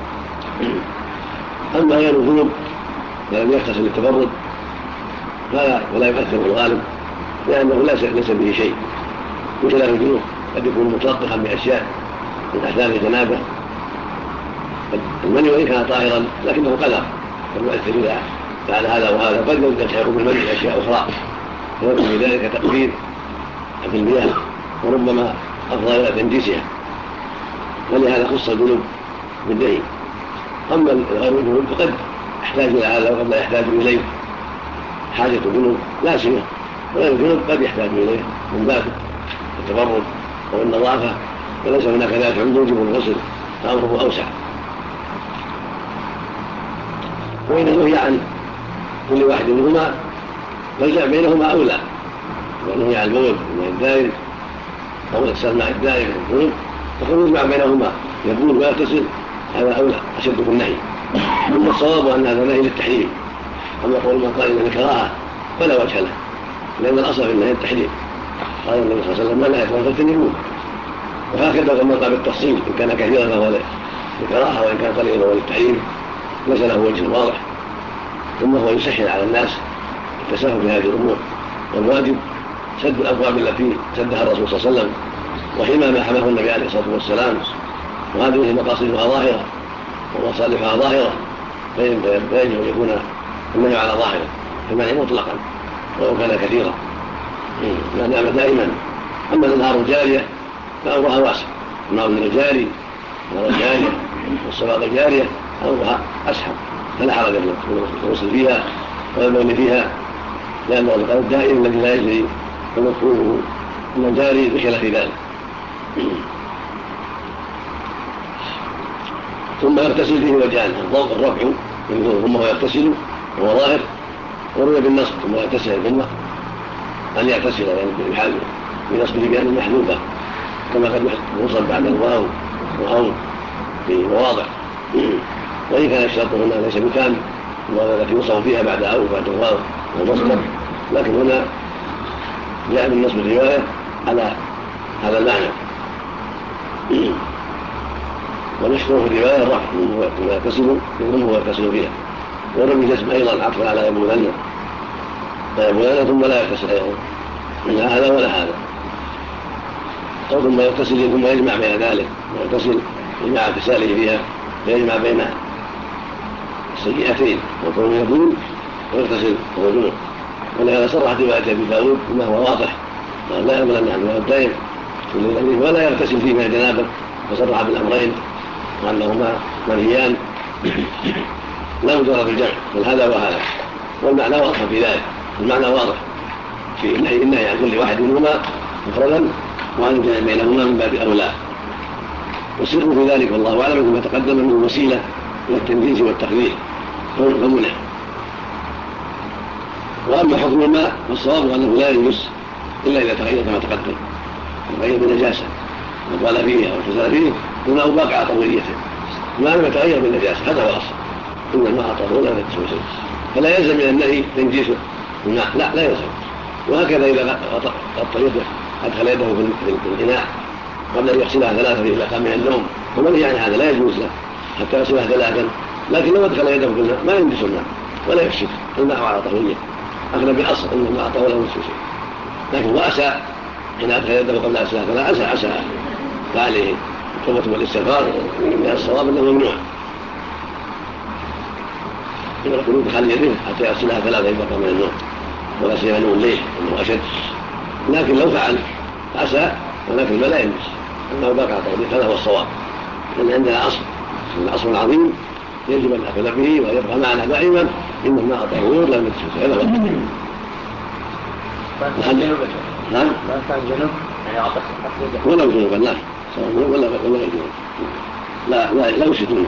A: أما غير الجنوب لم يغتسل للتبرد ولا يؤثر في الغالب، لأنه ليس به شيء، بخلاف الجنوب قد يكون متلطخا بأشياء من أحداث الجنابة، المني وإن كان طاهرا لكنه قدر قد يؤثر إذا فعل هذا وهذا، قد يلتحق بالمني أشياء أخرى ويكون في ذلك تقدير في المياه وربما أفضى إلى تنجيسها، ولهذا خص الجنوب بالدليل. أما غير الجنوب فقد يحتاج إلى هذا وقد لا يحتاج إليه، حاجة الجنوب لا سوى، وغير الجنوب قد يحتاج إليه من باب التبرد أو النظافة، وليس هناك ذات توجب الغسل فأمره أوسع. وإن نهي عن كل واحد منهما فالجمع بينهما أولى، ونهي عن البول بالماء الدائم أو اغتسال ماء الدائم والجنوب فخروج مع بينهما يبول ويغتسل هذا أولى أشد في النهي. ثم الصواب أن هذا نهي للتحريم، أما قول من قال إن الكراهة فلا وجه له، لأن الأصل في النهي التحريم، قال النبي صلى الله عليه وسلم من لا يكره فاجتنبوه، وهكذا كما قال بالتفصيل إن كان كثيرا فهو للكراهة وإن كان قليلا فهو للتحريم، ليس له وجه واضح. ثم هو يسهل على الناس التساهل في هذه الأمور، والواجب سد الأبواب التي سدها الرسول صلى الله عليه وسلم وحمى ما حماه النبي عليه الصلاة والسلام، وهذه مقاصدها ظاهرة ومصالحها ظاهرة، فيجب أن يكون النهي على ظاهره المنع مطلقا ولو كان كثيرا لا نعم دائما. أما الأنهار الجارية فأمرها واسع، النار الجاري والصلاة الجارية أمرها أسهل، فلا حرج في الغسل فيها والبول فيها، لأن الغسل الدائم الذي لا يجري ومفهومه أن الجاري بخلاف ذلك. ثم يغتسل فيه وجهان، الرفع ثم هو يغتسل وهو ظاهر، وروي بالنصب ثم يغتسل ثم أن يغتسل يعني بنصبه بأن محذوفة كما قد يوصل بعد الواو أو في مواضع، وإن كان الشرط هنا ليس بتام التي يوصف فيها بعد أو بعد الواو والمصدر، لكن هنا جاء بالنصب الرواية على هذا المعنى، ونشكره في الرواية الرفع ثم يغتسل ثم هو يغتسل فيها، ورمي جسم أيضا عطفا على يبولن ثم لا يغتسل أيضا لا هذا ولا هذا، أو ثم يغتسل ثم يجمع بين ذلك، ويغتسل مع اغتساله فيها فيجمع بين السيئتين وكون يبول ويغتسل وهو جنوب. ولهذا صرحت رواية أبي داود بما هو واضح، قال لا يقبل أن الماء الدائم ولا يغتسل فيه من الجنابة، فصرح بالأمرين وأنهما منهيان لا مجرد الجمع بل هذا وهذا، والمعنى واضح في ذلك، المعنى واضح في النهي عن كل واحد منهما مفردا وعن الجمع بينهما من باب أولى، والسر في ذلك والله أعلم كما تقدم من وسيلة إلى التنجيز والتقليل فمنع. وأما حكم الماء فالصواب أنه لا يجوز إلا إذا تغير كما تقدم تغير بنجاسة وقال فيه أو اغتسل فيه الماء باقي على طهوريته ما لم يتغير بالنجاسة، هذا هو الأصل، إن الماء طهور لا ينجسه شيء، فلا يلزم من النهي تنجيس الماء، لا يلزم. وهكذا إذا غطى يده أدخل يده في الإناء قبل أن يغسلها ثلاثة إذا قام من النوم ومنهي عن هذا، لا يجوز له حتى يغسلها ثلاثا، لكن لو أدخل يده في الماء ما ينجس الماء ولا يكشف الماء على طهوريته، أخذ بالأصل أن الماء طهور لا ينجس شيء. لكن وأسى حين أدخل يده قبل غسلها ثلاثة عسى فعليه التوبة والاستغفار، من الصواب أنه ممنوع يقول دخل يده حتى يغسلها ثلاثة إذا قام من النوم، ولا سيما نوم الليل أنه أشد. لكن لو فعل عسى ولكن لا ينجس أنه باقي على طهوريته، هذا هو الصواب، لأن عندنا أصل عظيم يجب أن نأخذ به ويبقى معنا دائما، إن الماء طهور لا ينجس، هذا هو الدين. نعم ولو جنوبا لا ولا غير لا يشركون.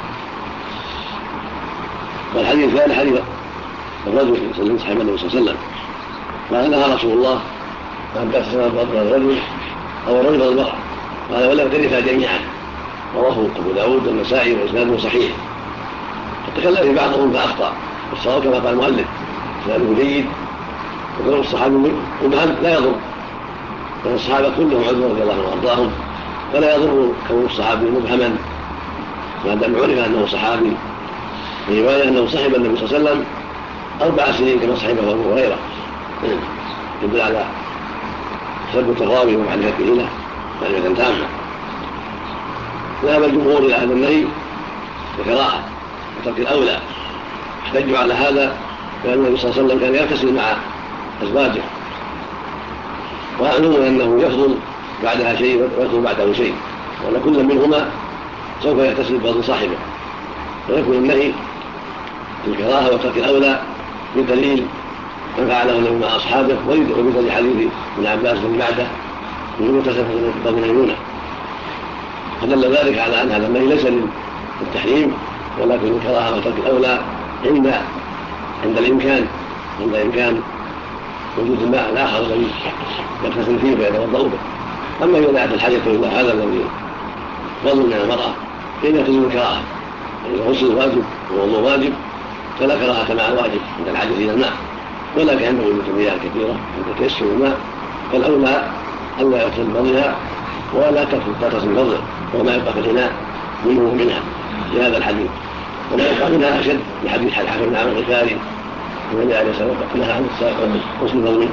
A: والحديث الثاني حديث الرجل يسلم صحابه النبي صلى الله عليه وسلم قال لها رسول الله أن تغتسل الرجل أو الرجل والمرأة، قال ولا يغترفا جميعا، رواه أبو داود والنسائي وإسناده صحيح. فتكلم في بعضهم فأخطأ، والصواب كما قال المؤلف إسناده جيد، وكون الصحابي مبهم لا يضر، لأن الصحابة كلهم عذر رضي الله عنهم وأرضاهم، فلا يضر كون الصحابي مبهما ما دام عرف أنه صحابي. في رواية أنه صحب النبي صلى الله عليه وسلم 4 سنين كما صحبه أبو هريرة، يدل على تثبت الراوي ومعرفته له معرفة تامة. ذهب الجمهور إلى هذا النهي بكراهة وترك الأولى، احتجوا على هذا لأن النبي صلى الله عليه وسلم كان يغتسل مع أزواجه، ومعلوم أنه يفضل بعدها شيء ويفضل بعده شيء، وأن كل منهما سوف يغتسل بفضل صاحبه، ويكون النهي الكراهة وترك الأولى بدليل من فعله النبي مع أصحابه، وبدليل حديث ابن عباس بن بعده من مغتسل بفضل ميمونة، فدل ذلك على أن هذا النهي ليس للتحريم ولكن الكراهة وترك الأولى عند الإمكان وجود الماء الآخر الذي يغتسل فيه ويتوضأ به. أما إذا دعت الحاجة إلى هذا الذي فضل من المرأة فإنها تزول الكراهة، إذا غسل واجب والوضوء واجب فلا كراهة مع الواجب عند الحاجة إلى الماء، ولكن عنده وجود المياه كثيرة عند تيسر الماء فالأولى ألا يغتسل بفضلها ولا تغتسل بفضله، وما يبقى في الإناء منه ومنها في هذا الحديث، وما يبقى منها أشد لحديث الحكم بن عامر الغفاري النبي عليه الصلاة والسلام نهى عن غسل الفضل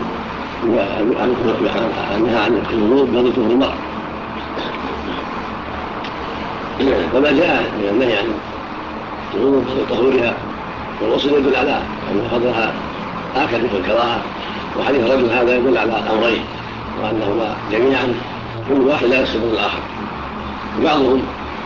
A: ونهى عن الوضوء بفضل طهور المرأة. فما جاء من النهي عن الوضوء بفضل طهورها والغسل يدل على أن فضلها آكد في الكراهة، وحديث الرجل هذا يدل على الأمرين، وأنهما جميعا كل واحد لا يسبب الآخر. وبعضهم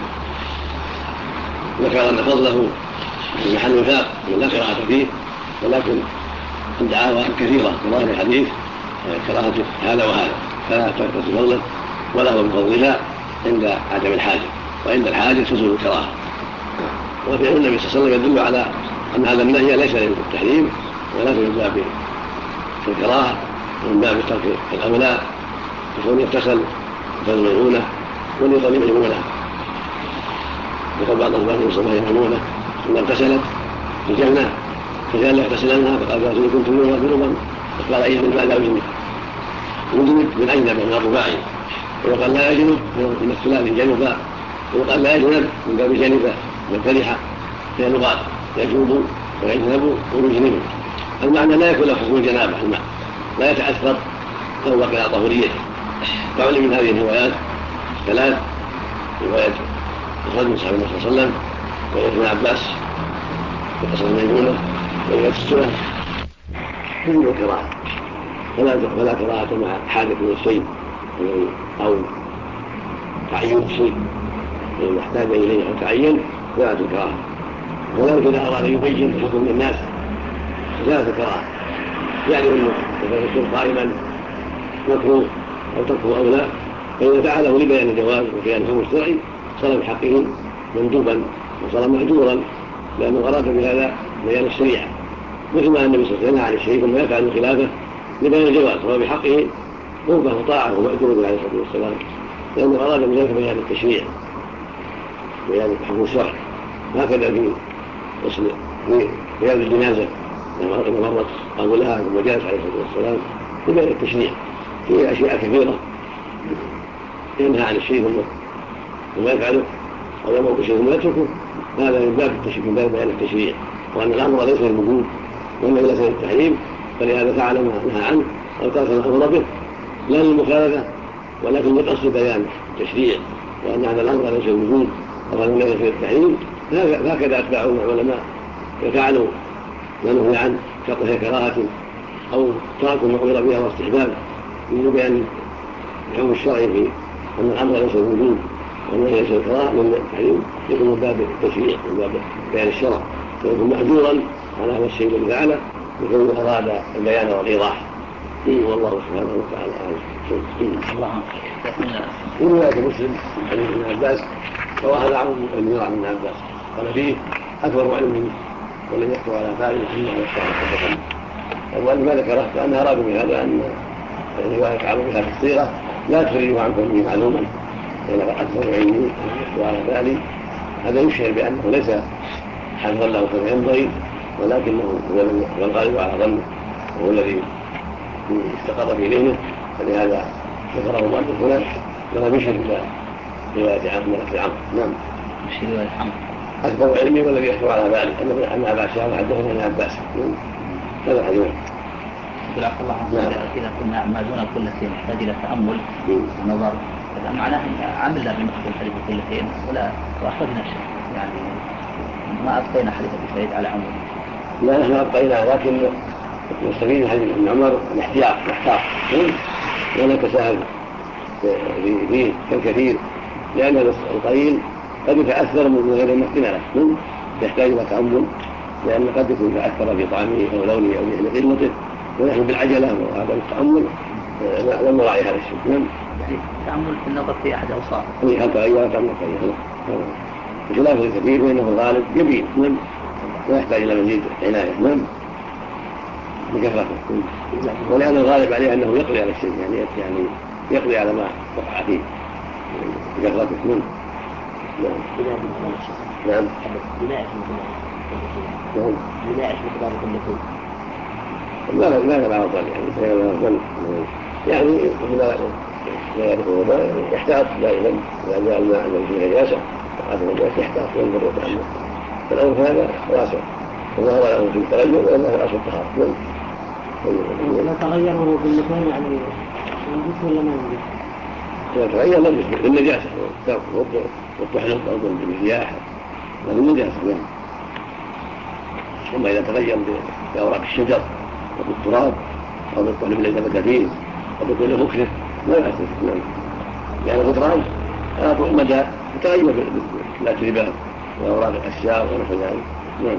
A: ذكر أن فضله في محل وثاق لا كراهة فيه، ولكن الدعاوى كثيرة في ظاهر الحديث كراهة هذا وهذا، فلا تغتسل فضله ولا هو بفضلها عند عدم الحاجة، وعند الحاجة تزول الكراهة. وفعل النبي صلى الله عليه وسلم يدل على أن هذا النهي ليس للتحريم ولكن من باب الكراهة ومن باب ترك الأولى، يكون يغتسل بفضل ميمونة ولفضل ميمونة. يقول بعض الأخبار يصبح ميمونة إن اغتسلت في الجنة فجعل يغتسل منها فقال يا سيدي كنت جنوبا، فقال أي من بعد أجنب من أجنب من الرباعي، ويقال لا يجنب من الثلاث جنبا، ويقال لا يجنب من باب جنبه من فرحة هي لغات يجنب ويجنب ويجنب. المعنى لا يكون له حكم الجنابة، المعنى لا يتأثر أو بقي على طهوريته. تعلم من هذه الروايات 3: رواية الرجل صحابة النبي صلى الله عليه وسلم، ورواية ابن عباس بقصة ميمونة، ورواية السنة تجب الكراهة، فلا كراهة مع حاجة إلى الشيء أو تعيين الشيء إذا احتاج إليه أو تعين فلا الكراهة. وذلك إذا أراد أن يبين الحكم للناس فلا الكراهة، يعني أنه إذا يكون قائما مكروه أو تركه أولى، فإذا فعله لبيان الجواز وبيان الحكم الشرعي صار بحقه مندوبا وصار مأجورا، لأنه أراد بهذا بيان الشريعة، مثل ما النبي صلى الله عليه وسلم عن الشيء ثم يفعل من خلافه لبيان الجواز، فهو بحقه قربه وطاعه ومأجور عليه الصلاة والسلام لأنه أراد من ذلك بيان التشريع بيان حكم الشرع. هكذا في غسل في رياض الجنازة لما مرت قبلها ثم جالس عليه الصلاة والسلام في بيان التشريع في أشياء كثيرة ينهى عن الشيء ثم يفعله أو يأمر بالشيء ثم يتركه. هذا من باب التشريع من باب بيان التشريع وأن الأمر ليس للوجوب وأنه ليس للتحريم فلهذا فعل ما نهى عنه أو ترك ما أمر به لا للمخالفة ولكن لقصد بيان التشريع وأن هذا الأمر ليس للوجوب وأنه ليس للتحريم. هكذا أتباعه العلماء يفعلوا ما نهي عنه كطهي كراهة أو ترك ما أمر بها واستحباب من بيان الحكم الشرعي في أن الأمر ليس للوجوب وأنه ليس للكراهة من التحريم يكون من باب التشريع من باب بيان الشرع ويكون محجورا على هذا الشيء الذي فعله يكون أراد البيان والإيضاح. والله سبحانه وتعالى أعلم. في رواية مسلم عن ابن عباس وأخذ عنه الميراث من عباس قال فيه أكبر علم ولم يكتب على فاعل إلا على الشرع. أول ما ذكره فأن أراد بهذا أن الرواية تعرض بها في الصيغة لا تخرج عن كونه معلوما ولقد أكبر علمي أن يكتب على فاعل. هذا يشعر بأنه ليس حفظا له كما ينبغي ولكنه هو الغالب على ظنه وهو الذي استقر في ذهنه فلهذا ذكره المؤلف هنا ولم يشر الى روايه عمرو بن عمرو. نعم.
B: مش روايه عمرو
A: اكبر علمي والذي يحكم على ذلك ان ابا شهاب حدثنا ابن عباس هذا الحديث.
B: الله اذا كنا عمالون كل شيء نحتاج الى تامل ونظر هذا معناه عملنا بمثل حديث كل شيء ولا واخذنا شيء يعني ما ابقينا حديث ابي سعيد على عمرو.
A: لا نحن ابقينا لكن نستفيد من حديث ابن عمر الاحتياط ولا تساهل فيه كالكثير لأن القليل قد يتأثر من غير ما احتمل له يحتاج إلى تأمل لأن قد يكون تأثر في طعمه أو لونه أو ذهن قلته ونحن بالعجلة وهذا التأمل لم نراعي هذا الشيء.
B: يعني تأمل في النظر في أحد أوصافه
A: هل تغيرت أم تغيرت بخلاف الكثير فإنه الغالب يبين ويحتاج إلى مزيد عناية بكثرته ولأن الغالب عليه أنه يقضي على الشيء يعني يقضي على ما وقع فيه بكثرته. نعم. لا مع الظن يعني لا يعرفه ما يحتاط دائما إذا جاء الماء الذي فيه نجاسة وقعت النجاسة يحتاط وينظر ويتأمل فالأمر هذا واسع وظهر له في التغير وأنه أصل الطهارة.
B: إذا تغير وهو بالمكان يعني ينجس ولا ما ينجس؟
A: إذا تغير لا ينجس بالنجاسة والتحلق أو بالرياح هذا النجاسة. أما إذا تغير بأوراق الشجر أو بالتراب أو بالطحلب الذي ثبت فيه أو بكل مكره ما يأثر لأن الغفران مدى تغير بالأتربة وأوراق الأشجار ونحو ذلك. نعم.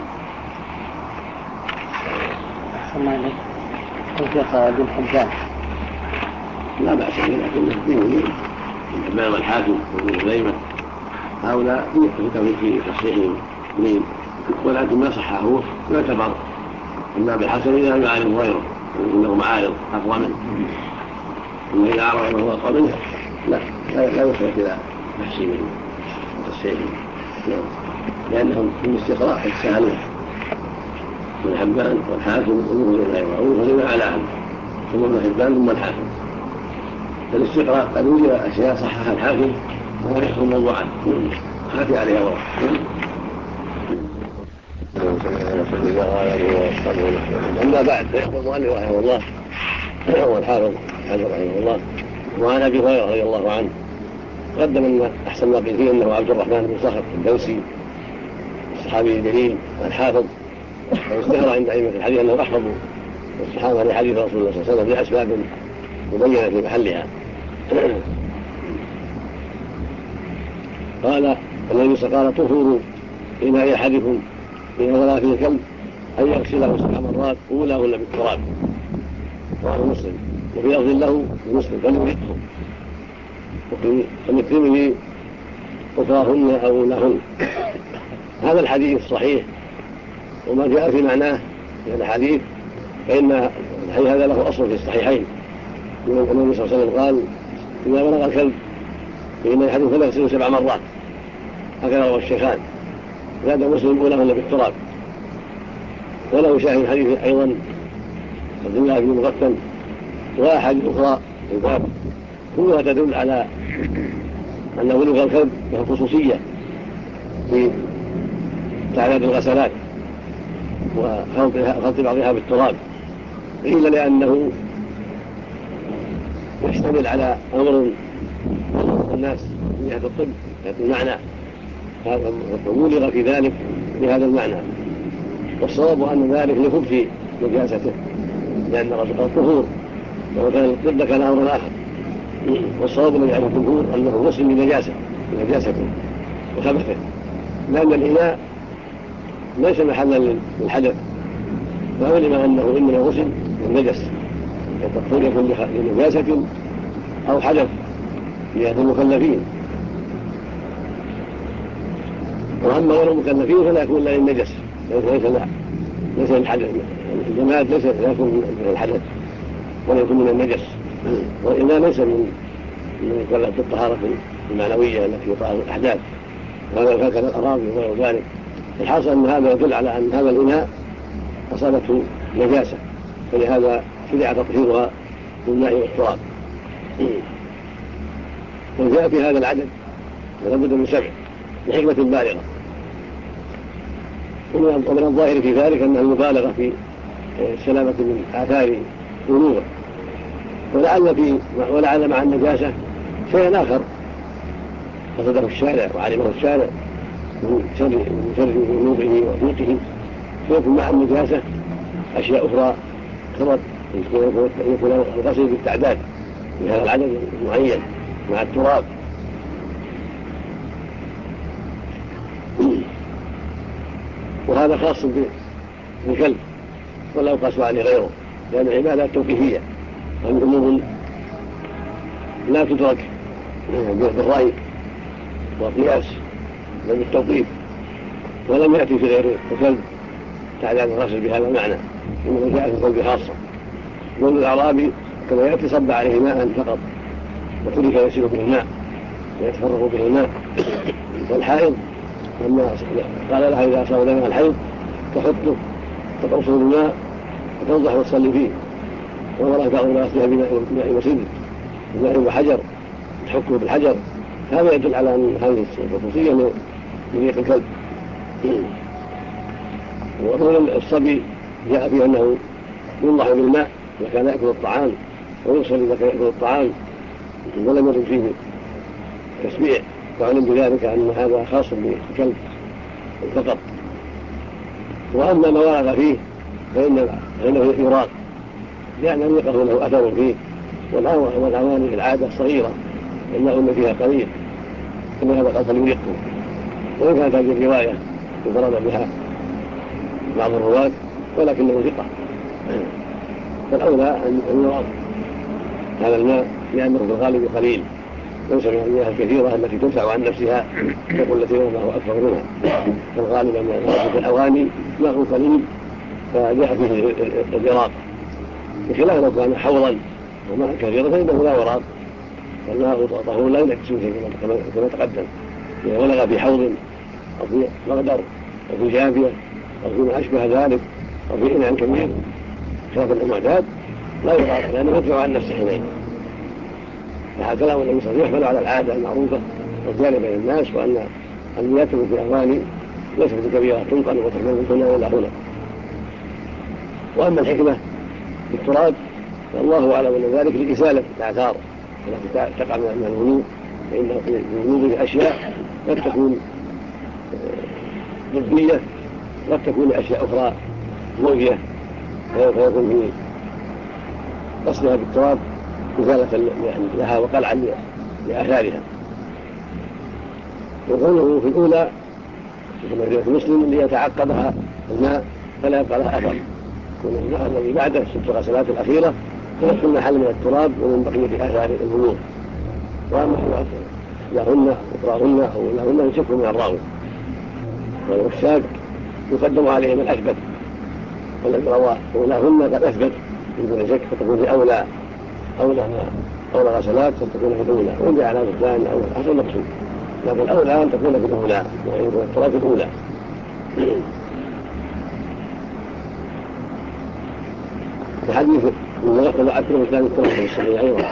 B: أحسن الله إليك الشيخ بن حبان
A: لا بأس به لكنه فيه الإمام الحاكم وابن خزيمة هؤلاء في تصحيحهم اثنين ولكن ما صحه يعتبر إما بالحسن إذا لم يعارض غيره إنه معارض أقوى منه أما إذا أعرض ما هو أقوى منه لا يخرج إلى تحسينه وتصحيحه لأنهم في الاستقراء قد سهلوه ابن حبان والحاكم وابن خزيمة على أهله ثم ابن حبان ثم الحاكم. فالاستقراء قد وجد أشياء صحها الحاكم وهو يحكم موضوعا خافي عليها ورق. أما بعد فيقول المؤلف رحمه الله والحافظ حجر رحمه الله وعن أبي هريرة رضي الله عنه قدم أن أحسن ما قيل فيه أنه عبد الرحمن بن صخر الدوسي الصحابي الجليل الحافظ واشتهر عند أئمة الحديث أنه أحفظ الصحابة لحديث رسول الله صلى الله عليه وسلم لأسباب مبينة في محلها. قال النبي صلى الله عليه وسلم طهور إناء أحدكم إذا ولا فيه كلب أن يغسله 7 مرات أولاهن بالتراب رواه مسلم وفي لفظ له مسلم فليرقه وفي الترمذي أخراهن أو أولاهن. هذا الحديث صحيح وما جاء في معناه في الحديث فإن الحديث هذا له أصل في الصحيحين. النبي صلى الله عليه وسلم قال إذا بلغ الكلب فإن الحديث فليغسله 7 مرات هكذا روى الشيخان. زاد مسلم أولاهن بالتراب. وله شاهد حديث أيضا عبد الله بن مغفل وأحاديث أخرى في الباب كلها تدل على أن بلوغ الكلب له خصوصية في تعداد الغسلات وخلط بعضها بالتراب، قيل لأنه يشتمل على أمر الناس من جهة الطب المعنى فبلغ في ذلك بهذا المعنى، والصواب أن ذلك لخبث نجاسته لأن الطهور لو كان الطب كان أمر آخر، والصواب الذي عليه الجمهور أنه غسل بنجاسته وخبثه، لأن الإناء ليس محلا للحدث، فعلم أنه إنما غسل بالنجس التطهير يكون لنجاسة أو حدث لأهل المكلفين، وأما غير المكلفين فلا يكون إلا للنجس ليس الحدث، الجماد ليس يكون من الحدث ولا يكون من النجس، والإناء ليس من الطهارة المعنوية التي يطهر الأحداث وهذا هكذا الأراضي وغير ذلك. الحاصل أن هذا يدل على أن هذا الإناء أصابته نجاسة، فلهذا شرع تطهيرها بالماء والتراب. وجاء في هذا العدد ولا بد من 7 لحكمة بالغة، ومن الظاهر في ذلك أنها المبالغة في السلامة من آثار بلوغه، ولعل مع النجاسة شيئا آخر قصده الشارع وعلمه الشارع من شر بلوغه وفوقه، فيكون مع النجاسة أشياء أخرى خبط يكون الغسل بالتعداد بهذا العدد المعين مع التراب. وهذا خاص بالكلب ولا يقاس عليه غيره، لأن العبادات توقيفية، الأمور لا تدرك بالرأي والقياس بل بالتوقيف، ولم يأتي في غير الكلب تعداد الغسل بهذا المعنى، إنما جاء في الكلب خاصة. ومن الأعرابي كما يأتي صب عليه ماء فقط وترك يسير به الماء ويتفرغ به الماء. والحائض لما قال لها إذا أصاب دمها الحيض تحطه تقرصه بالماء وتنضح وتصلي فيه، ومرة بعض غسلها بماء وسدر بماء وحجر تحكه بالحجر، هذا يدل على أن هذه الخصوصية من ريق الكلب. وقول الصبي جاء فيه أنه ينضح بالماء إذا كان يأكل الطعام ويغسل إذا كان يأكل الطعام، ولم يرد فيه تسبيع، وعلم بذلك أن هذا خاص بالكلب فقط. وأما ما ورد فيه فإنه يراق، لأن ريقه له أثر فيه، والأواني في العادة صغيرة والماء فيها قليل، إن هذا قد يريقه، وإن كانت هذه الرواية انفرد بها بعض الرواة ولكنه ثقة، فالأولى أن يراق هذا الماء لأنه في الغالب قليل، ليس من المياه الكثيرة التي تدفع عن نفسها تقول التي ما هو أكثر منها، فالغالب أن في الأواني ماء قليل فجاء فيه الإراق، بخلاف لو كان حوضا وماء كثيرا فإنه لا يراق، فالماء طهور لا ينجس شيء كما تقدم، إذا ولغ في حوض أو في مغدر أو في جافية أو فيما أشبه ذلك أو في إناء كبير خلاف المعتاد لا يراق لأنه يدفع عن نفسه حينئذ. فهذا كلام النبي صلى الله عليه وسلم يحمل على العادة المعروفة والجارية بين الناس، وأن أنياتهم في أواني ليست كبيرة تنقل وتحمل من هنا إلى هنا. وأما الحكمة بالتراب فالله أعلم أن ذلك لإزالة الآثار التي تقع من الوضوء، فإن في الوضوء أشياء قد تكون ضدية قد تكون لأشياء أخرى مؤذية، فيكون في غسلها بالتراب إزالة لها وقلعا لآثارها. وقوله في الأولى كما في رواية مسلم ليتعقبها الماء فلا يبقى لها أثر، والماء الذي بعده 6 غسلات الأخيرة فيكون محل من التراب ومن بقية آثار الوضوء. وأما لهن إقرارهن أو لهن يشك من الراوي، والشاك يقدم عليهم الأثبت، والذي روى ولهن قد أثبت من دون شك فتكون في أولى أو الغسلات فتكون في الأولى، وإن جاء على الثاني أو حسب المقصود، لكن الأولى أن تكون في الأولى وأن يكون التراب في الأولى. الحديث من يقول أكثر كان التراب في الصحيح أيضا.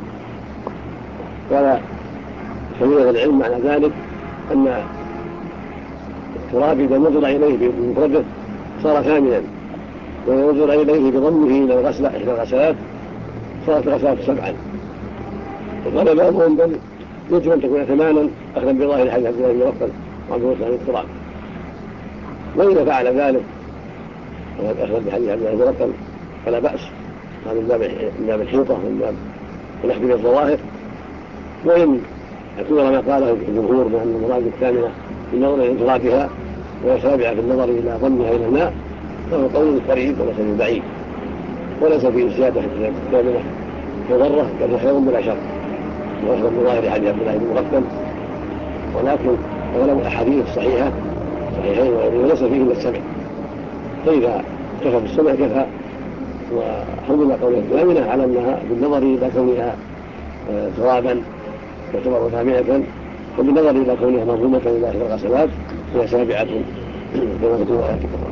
A: قال شبيه العلم معنى ذلك أن التراب إذا نظر إليه بمفرده صار ثامنا، ونظر إليه بضمه إلى الغسلة إحدى الغسلات صارت غسلات 7. وقال بعضهم بل يجب أن تكون 8 أخذا بظاهر حديث عبد الله بن مغفل وعبد الله بن التراب. وإذا فعل ذلك أخذ بحديث عبد الله بن مغفل فلا بأس، هذا من باب الحيطة ومن باب الأخذ بالظواهر. وإن اعتبر ما قاله الجمهور بأن المراد الثامنة بالنظر إلى انفرادها والسابعة في النظر إلى ضمها إلى الماء فهو قول قريب وليس بعيد، وليس فيه زيادة الثامنة مضرة بل خير بلا شر وأخذ بظاهر حديث عبد الله بن مغفل. ولكن ولو أحاديث صحيحة صحيحين وليس فيه إلا 7، فإذا كفى 7 كفى. وحمل قوله الثامنة على أنها بالنظر إلى كونها ترابا تعتبر 8، وبالنظر إلى كونها منظومة إلى إحدى الغسلات هي 7 كما في روايات أخرى.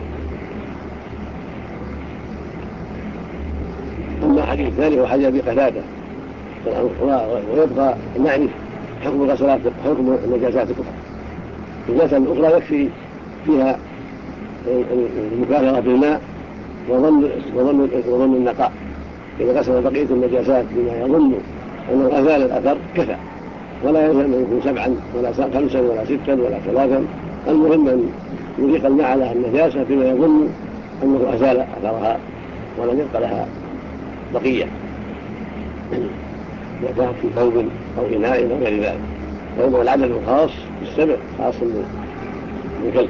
A: أما حديث الثاني هو حديث أبي قتادة، ويبقى نعرف حكم الغسلات حكم النجاسات الأخرى. النجاسة الأخرى يكفي فيها المكافرة بالماء وظن النقاء. إذا غسل بقية النجاسات بما يظن أنه أزال الأثر كفى، ولا يلزم أن يكون 7 ولا 5 ولا 6 ولا 3. المهم أن يريق الماء على النجاسة بما يظن أنه أزال أثرها ولم يبق لها بقية، وكان في ثوب أو إناء أو غير ذلك. فإنه العدد الخاص بالسبع خاص بالكلب.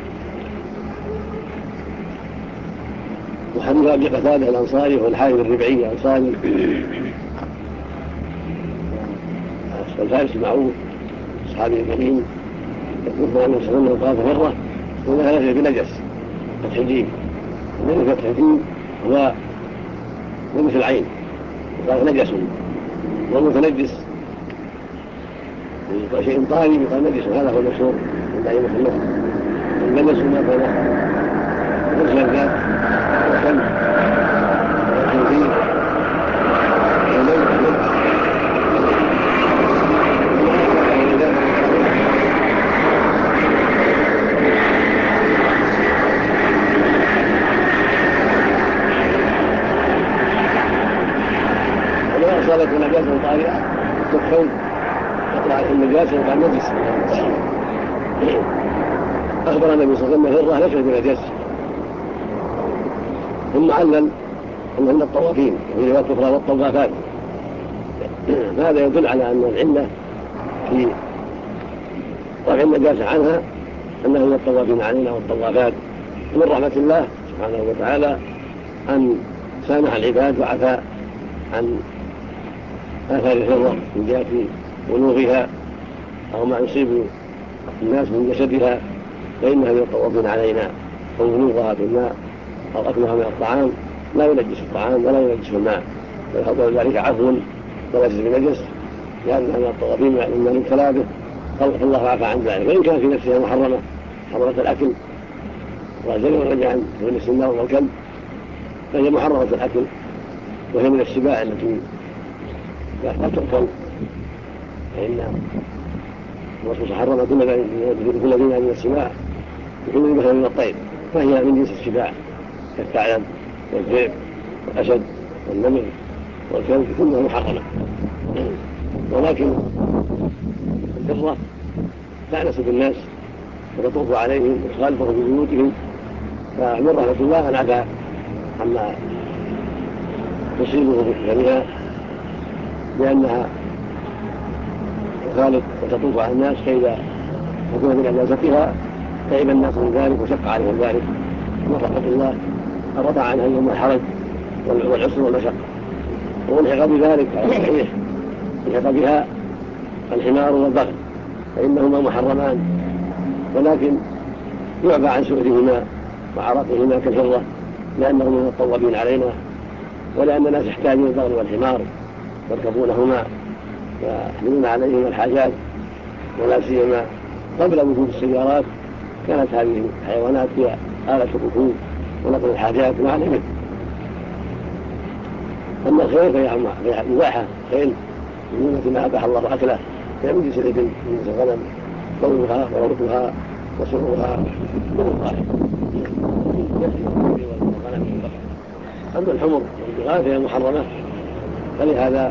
A: وحديث أبي قتادة الأنصاري هو الحارث الربعي الأنصاري الفارس المعروف أصحابه الجليل، يذكر أنه صلى الله عليه وسلم مرة ونزل نزل بنجس فتح الجيم. النجس فتح الجيم هو نجس العين، وقال نجس والمتنجس شيء طاري يقال نجس، وهذا هو المشهور عند أئمة اللغة. النجس ما كان نجس الذات والكلب والخنزير صارت نجاسة طارئة تكون تطلع النجاسة وقال نجس. أخبر النبي صلى الله عليه وسلم هرة نشأت بنجاسة، ثم علل أنهم الطوافين وفي رواية أخرى والطوافات. هذا يدل على أن العلة في رفع النجاسة عنها أنه الطوافين علينا والطوافات. من رحمة الله سبحانه وتعالى أن سامح العباد وعفى عن آثار الهرة من جهة بلوغها أو ما يصيب الناس من جسدها، فإنها من الطوافين علينا، وبلوغها بالماء أو أكلها من الطعام لا ينجس الطعام ولا ينجس الماء، فيفضل ذلك عفو وليس بنجس لأنها من الطوافين من كلابه، فالله عفى عن ذلك. وإن كان في نفسها محرمة الأكل وزي الرجع عن السنة والكلب فهي محرمة الأكل، وهي من السباع التي لا تؤكل، فإن الرسول حرم كل ذي من السباع وكل ذي من الطير، فهي من جنس السباع كالثعلب والذئب والأسد والنمر والكلب كلها محرمة. ولكن الهرة تأنس بالناس وتطوف عليهم وتخالفهم في بيوتهم، فمن رحمة الله أن عفى عما تصيبه بها، لأنها تخالف وتطوف على الناس، فإذا تكون من نجاستها تعب الناس من ذلك وشق عليهم ذلك. من رحمة الله أن رفع عنها يوم الحرج والعسر والمشقة. والحق بذلك على الصحيح الحق بها الحمار والبغل فإنهما محرمان، ولكن يعفى عن سؤلهما وعرقهما كالهرة لأنهم من الطوابين علينا، ولأن الناس يحتاجون البغل والحمار يركبونهما ويحملون عليهما الحاجات، ولا سيما قبل وجود السيارات كانت هذه الحيوانات هي آلة الركوب ونقل الحاجات مع الإبل. أما الخيل فهي مباحة، خيل من ما أباح الله أكله كمن جنس الإبل من جنس الغنم، ضوءها وروثها وسرها من الواحد والغنم والبقر. أما الحمر والبغال فهي محرمة، فلهذا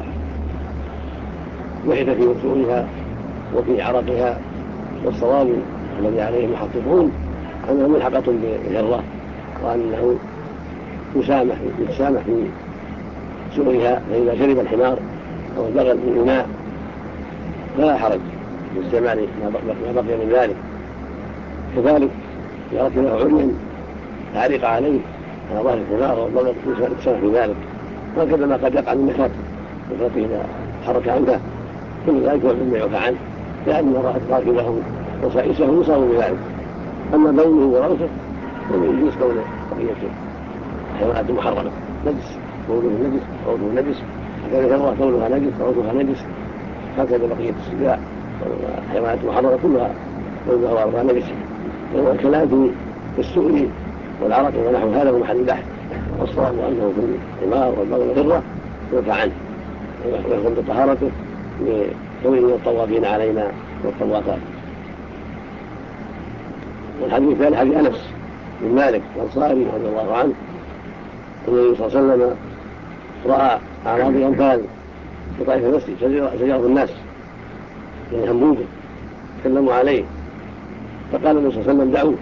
A: بحث في وسوئها وفي عرقها، والصواب الذي عليه المحققون أنه ملحقة بالهرة، وأنه يتسامح في سوئها، فإذا شرب الحمار أو البغل من إناء فلا حرج في استعمال ما بقي من ذلك. كذلك إذا ركبه عريا تعليق عليه على ظهر الحمار أو البغل يتسامح في ذلك، وهكذا ما قد يقع من نكات إذا حرك عنده، كل ذلك هو الذي يعفى عنه، لأن راكبه وسائسه يصاب بذلك. أما بوله وروثه فمن جنس بول بقية الحيوانات المحرمة، نجس، بوله نجس، روثه نجس، كذلك الهرة بولها نجس، روثها نجس، هكذا بقية السباع والحيوانات المحرمة كلها بولها وروثها نجس. والكلام في السؤل والعرق ونحو هذا هو محل بحث، والصواب أنه في الحمار والبغل والهرة يعفى عنه ويخرج بطهارته لكونه الطوافين علينا والطوافات. والحديث الثالث حديث أنس بن مالك الأنصاري رضي الله عنه أن النبي صلى الله عليه وسلم رأى أعراض الأنفال بطائف المسجد شجرة الناس يعني هموجة تكلموا عليه، فقال النبي صلى الله عليه وسلم دعوه.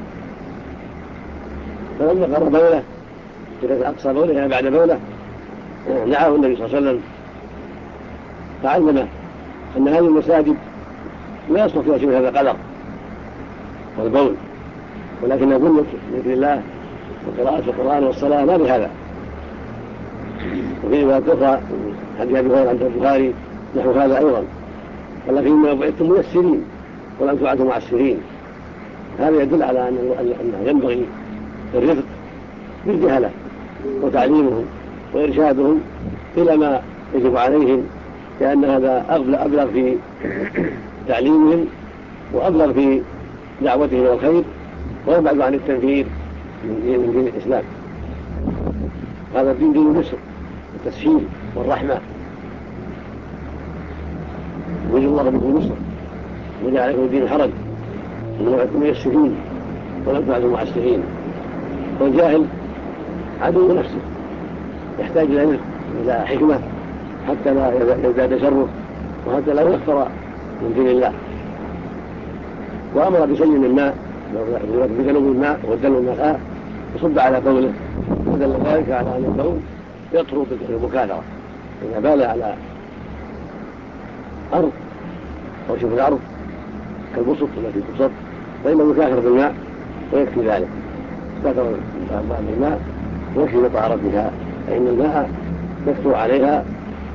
A: فلما قرأ بوله كانت أقصى بوله بعد بوله دعاه النبي صلى الله عليه وسلم، فعلمه أن هذه المساجد لا يصلح فيها شيء من هذا القدر والبول، ولكنها بنيت بذكر الله وقراءة القرآن والصلاة لا بهذا. وفي رواية أخرى حديث أبي هريرة عند البخاري نحو هذا أيضا، ولكن إنما بعثتم ميسرين ولم تبعثوا معسرين. هذا يدل على أنه ينبغي الرفق بالجهلة وتعليمهم وإرشادهم إلى ما يجب عليهم، لأن هذا أبلغ في تعليمهم وأبلغ في دعوتهم إلى الخير ويبعد عن التنفير من دين الإسلام. هذا الدين دين اليسر والتسهيل والرحمة، يريد الله بكم اليسر وجعل عليكم الدين حرج، إنما بعثتم ميسرين ولم تبعثوا معسرين. والجاهل عدو نفسه يحتاج إلى رزق إلى حكمة حتى لا يزداد شره وحتى لا يكفر من دين الله. وأمر بسلم الماء بجنوب الماء والدلو الماء وصب على بوله، ودل ذلك على أن البول يطرو بالمكاثرة. إذا بال على أرض أو شبه الأرض كالبسط التي تبسط فإنه يكاثر بالماء ويكفي ذلك، كثر بالماء ويكفي بطهارتها، فإن الماء يكثر عليها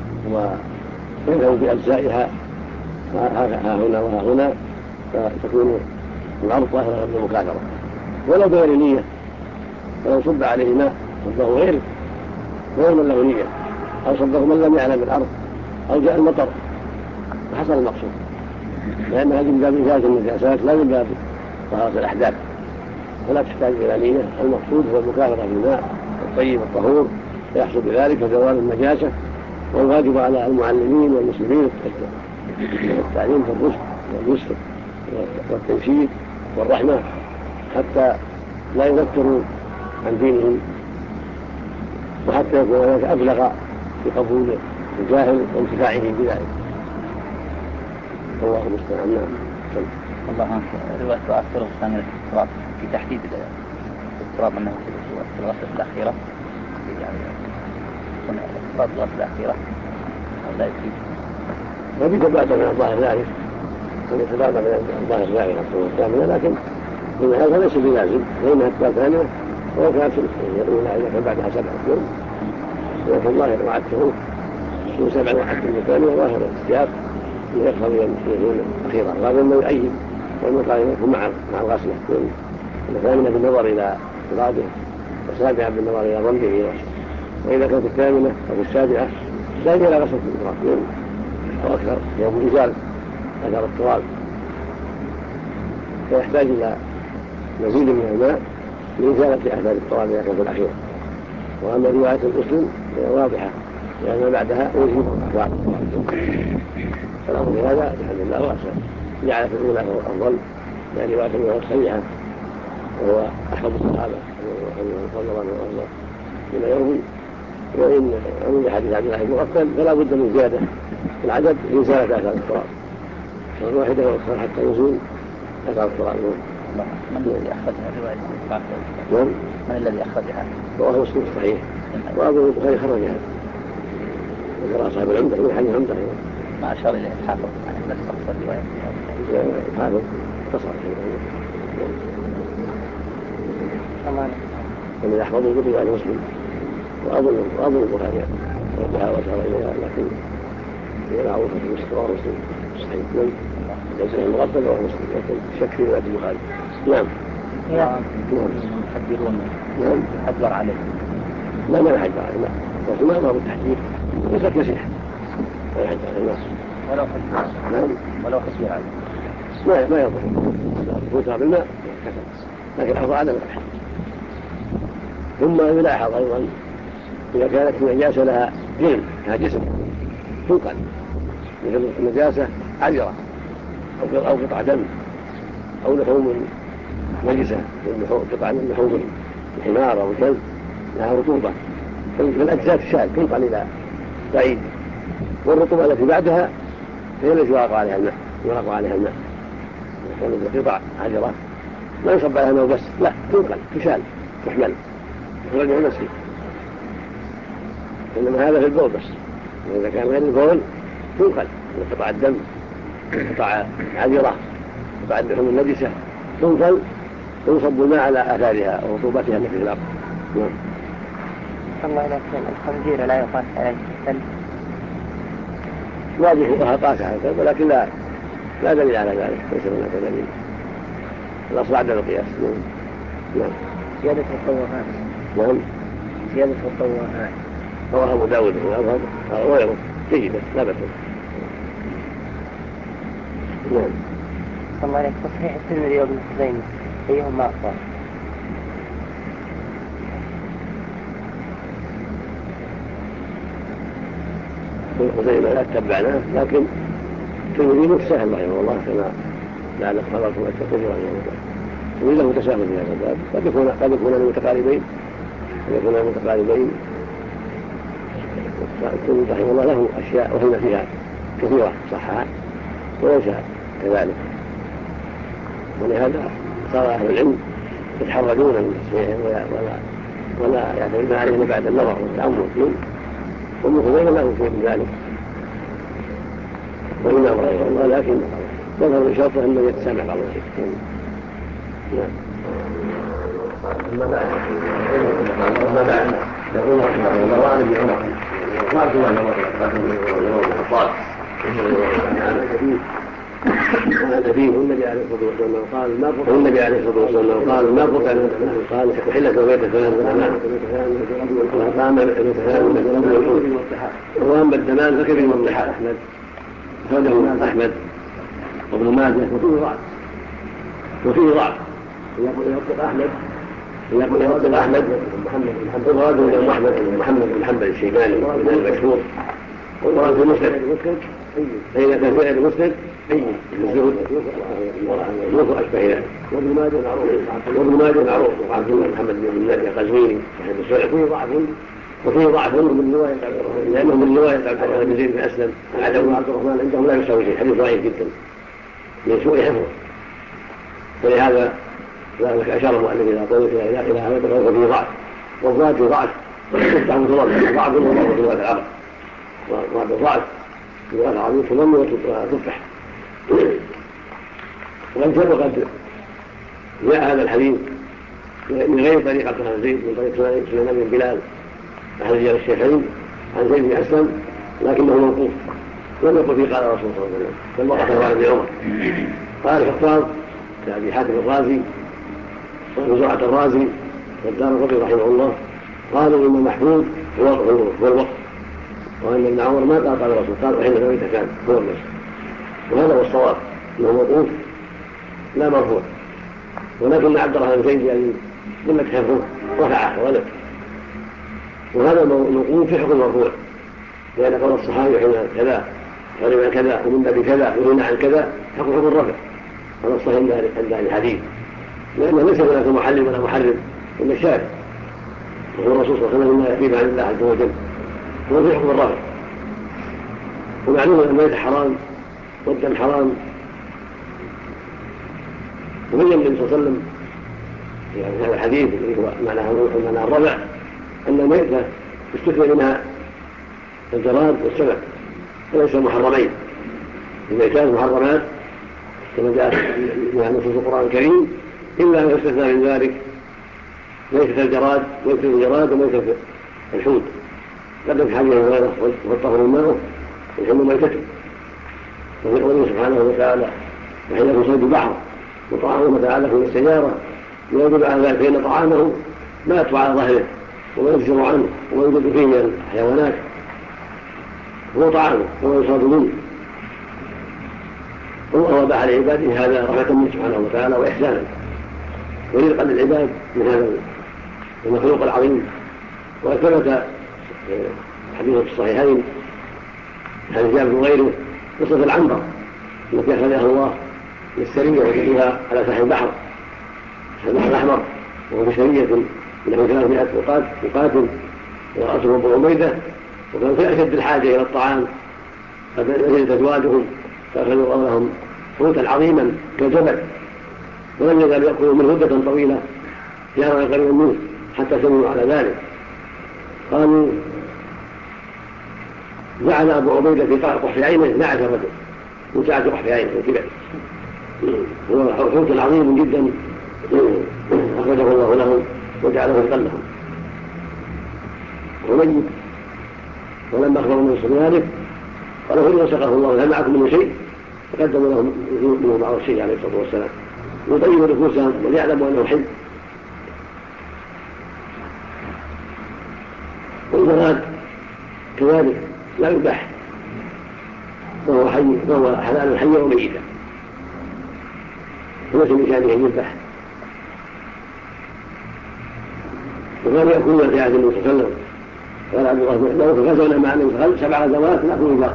A: ويذهب بأجزائها ها هنا وها هنا، فتكون الأرض طاهرة بالمكاثرة. ولو بغير نية، فلو صب عليه ماء صبه غير من له نية أو صبه من لم يعلم الأرض أو جاء المطر فحصل المقصود، لأن هذه من باب إزالة النجاسات لا من باب طهارة الأحداث، فلا تحتاج إلى نية. المقصود هو المكاثرة بالماء الطيب الطهور يحصل بذلك زوال النجاسة. والواجب على المعلمين والمسلمين التعليم في الرشد واليسر والتنشيد والرحمة حتى لا يذكروا عن دينهم، وحتى يكون ذلك أبلغ في قبول الجاهل وانتفاعه بذلك. الله المستعان. نعم.
B: الله عنك. رواية الطرق الثانية في تحديد الاضطراب أنه في الغسلة الأخيرة، يعني اضطراب الغسلة الأخيرة لا يفيد.
A: وبيتبادل من الظاهر ذلك، ويتبادل من الظاهر ذلك الصورة الثامنة، لكن إن هذا ليس بلازم، فإنها الصورة الثانية ولو كانت الأولى إذا كان بعدها 7 أشهر، ولكن ظاهر وعدته من 7 وعدته من الثانية ظاهر السياق يقتضي أن يكون أخيرا، غالبا ما يؤيد والمقارنة يكون مع الغسلة، الثامنة بالنظر إلى إراده، والسابعة بالنظر إلى ظنه، وإذا كانت الثامنة أو السابعة يحتاج إلى غسل التراب يوم أو أكثر يوم يزال أثر التراب، فيحتاج إلى مزيد من الماء لإزالة أثار التراب إذا كان في الأخير. وأما رواية المسلم هي واضحة لأن ما بعدها يجب أثار الأمر هذا بحمد الله واسع، جعل في الأولى هو أفضل لأن رواية المسلم صحيحة وهو أحفظ الصحابة رضي الله عنه بما يروي. وإن عند حديث عبد الله بن مغفل فلا بد من زيادة في العدد لإزالة آثار التراب، صار واحدة وأكثر حتى يزول أثار التراب.
B: من الذي أخرجها رواية؟
A: من
B: الذي أخرجها؟
A: رواه مسلم صحيح، وأبو البخاري خرجها وقرأ أصحاب العمدة من حديث عمدة
B: ما أشار إليه الحافظ يعني بس أخرج رواية
A: الحافظ اتصل ومن يحفظه برواية مسلم وأبو البخاري ردها وأشار إليها، لكن هي معروفة في مسلم صحيح ليس المغفل وهو مسلم، لكن شك في رواية البخاري. نعم
B: يحذرون يحذر عليه
A: لا يحذر عليه، لا لكن ما هو التحذير ليس كسيح لا يحذر على الناس
B: ولو خسير عليه
A: ما يضر فوتها بالماء لكن الأفضل عدم التحذير. ثم يلاحظ أيضا إذا كانت النجاسة لها جلد لها جسم تنقل، مثل النجاسة عذرة أو قطع دم أو لحوم نجسة، قطع من لحوم الحمار أو الكلب لها رطوبة، فالأجزاء الشاذ تنقل إلى بعيد، والرطوبة التي بعدها هي التي يراق عليها الماء كانت قطع عذرة لا يصب عليها الماء بس، لا تنقل تشال تحمل تخرج من نفسه، إنما هذا في البول بس. وإذا كان غير البول تنقل قطع الدم قطع عذرة قطع اللحوم النجسة تنقل ويصب الماء على آثارها ورطوبتها التي في الأرض.
C: الله لكن الخنزير لا يقاس عليه الكلب
A: واجه قاس على الكلب، ولكن لا دليل على ذلك، ليس هناك دليل، الأصل عدم القياس. نعم.
C: زيادة الطوافات.
A: نعم.
C: زيادة الطوافات.
A: رواه أبو داود والأظهر غيره جيدة لا بأس. نعم.
C: الله عليك تصحيح الترمذي وابن خزيمة أيهما أفضل؟
A: ابن خزيمة لا تتبعناه، لكن الترمذي متساهل رحمه الله كما لعل خبركم الترمذي رحمه الله وله متساهل في هذا الباب، قد يكون متقاربين الترمذي رحمه الله له أشياء وهم فيها كثيرة صحها وليس كذلك، ولهذا صار أهل العلم يتحرجون من تصحيحه ولا يعتمدون عليه بعد النظر والتأمل فيه، وابن خزيمة له شيء من ذلك والإمام رحمه الله، لكن يظهر من شرطه أنه يتسامح بعض الشيء. نعم. أما بعد يقول رحمه الله وعن ابن عمر وعبد الله بن الخطاب والنبي عليه الصلاة والسلام قال ما بقي قال وحلة وبيت فلان وقام وأما الدمان فكبير والضحى أخرجه أحمد وابن ماجه وفيه ضعف يقول أحمد وغاد الإمام أحمد بن محمد بن حنبل الشيباني من المشهور والمراد في مسلم، فإذا كان فعل مسلم الزهد والوضوء أشبه ذلك. وابن ماجه معروف وعبد الله محمد بن نافع قزويني صاحب السنن وفيه ضعف لأنه من رواية عبد الرحمن بن زيد بن أسلم العدوي عبد الرحمن عندهم لا يساوي شيء، حديث ضعيف جدا من سوء حفظه، فلهذا أشار المؤلف إلى قوله إلى هذا القول فيه ضعف، والضعف في ضعف تفتح متضرر، ضعف في رواية العرب وضعف في رواية العرب تضم وتفتح. وقد جاء هذا الحديث من غير طريق عبد الرحمن زيد، من طريق سليمان بن بلال أحد رجال الشيخين عن زيد بن أسلم، لكنه موقوف لم يقل فيه قال رسول الله صلى الله عليه وسلم، بل وقفه عن ابن عمر. قال الخطاب كأبي حاتم الرازي وزرعة الرازي والدار القطني رحمه الله قالوا إن المحمود هو الوقف، وأن ابن عمر ما قال الرسول، قال أحل ميتتان هو النص. وهذا هو الصواب، أنه موقوف لا مرفوع. ولكن عبد الله بن زيد يعني يقول لك حفظه رفعه ولد، وهذا الموقوف في حكم المرفوع، لأن قول الصحابي حين كذا حرم كذا ومنا بكذا ونهى عن كذا حكم الرفع. هذا الصحيح عند الحديث، لأنه ليس هناك محلل ولا محرم إلا الشارع، وهو الرسول صلى الله عليه وسلم لا يحيد عن الله عز وجل، هو في حكم الرفع. ومعلوم أن الميت حرام والدم حرام، وبين النبي صلى الله عليه وسلم يعني هذا الحديث هو معنى الرفع أن الميتة استثنى منها الجراد والسمك وليس محرمين. الميتان محرمات كما جاء في نصوص القرآن الكريم، إلا أن يستثنى من ذلك ميتة الجراد وميتة الحوت. قد في حديث هريرة والطهر ماؤه والحل ميتته. وفي قوله سبحانه وتعالى وحين صيد البحر وطعامه متاعا لكم السيارة، ويجب على ذلك فإن طعامه ما يطفى على ظهره ويجزر عنه ويوجد فيه من الحيوانات هو طعامه وهو يصاد منه. والله أباح لعباده هذا رحمة منه سبحانه وتعالى وإحسانا ورزقا للعباد من هذا المخلوق العظيم. وثبت حديث في الصحيحين عن جابر وغيره قصة العنبر التي أخذها الله للسرية وجدوها على ساحل البحر الأحمر، وهو في سرية نحو 300 مقاتل ورأسهم أبو عبيدة، وكانوا في أشد الحاجة إلى الطعام قد نزلت أزواجهم فأخذوا لهم حوتا عظيما كالجبل، ولم يزالوا يأكلوا منه مدة طويلة جارا قريبا منه حتى سمعوا على ذلك. قالوا جعل أبو عبيدة في قحف عينه 12 رجل وساعة قحف عينه كبير، هو حوت عظيم جدا أخرجه الله له وجعله رزقا وميت. ولما أخبروا من ذلك قالوا إن سقاه الله هل معكم من شيء؟ فقدموا لهم منه بعض الشيء عليه الصلاة والسلام يطيبوا نفوسهم وليعلموا أنه حي. والجراد كذلك لا يباح، وهو حلال حيا وميتا، وليس من شأنه أن يذبح. وكانوا يأكلون في عهد النبي صلى الله عليه وسلم، قال عبد الله بن عمر غزونا مع النبي صلى الله عليه وسلم 7 غزوات نأكل البقر.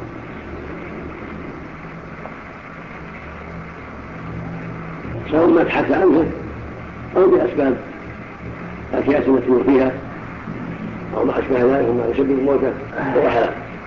A: سواء مات حتى أنفه أو بأسباب أكياس متنور فيها أو ما أشبه ذلك وما يسبب الموتى هو حلال.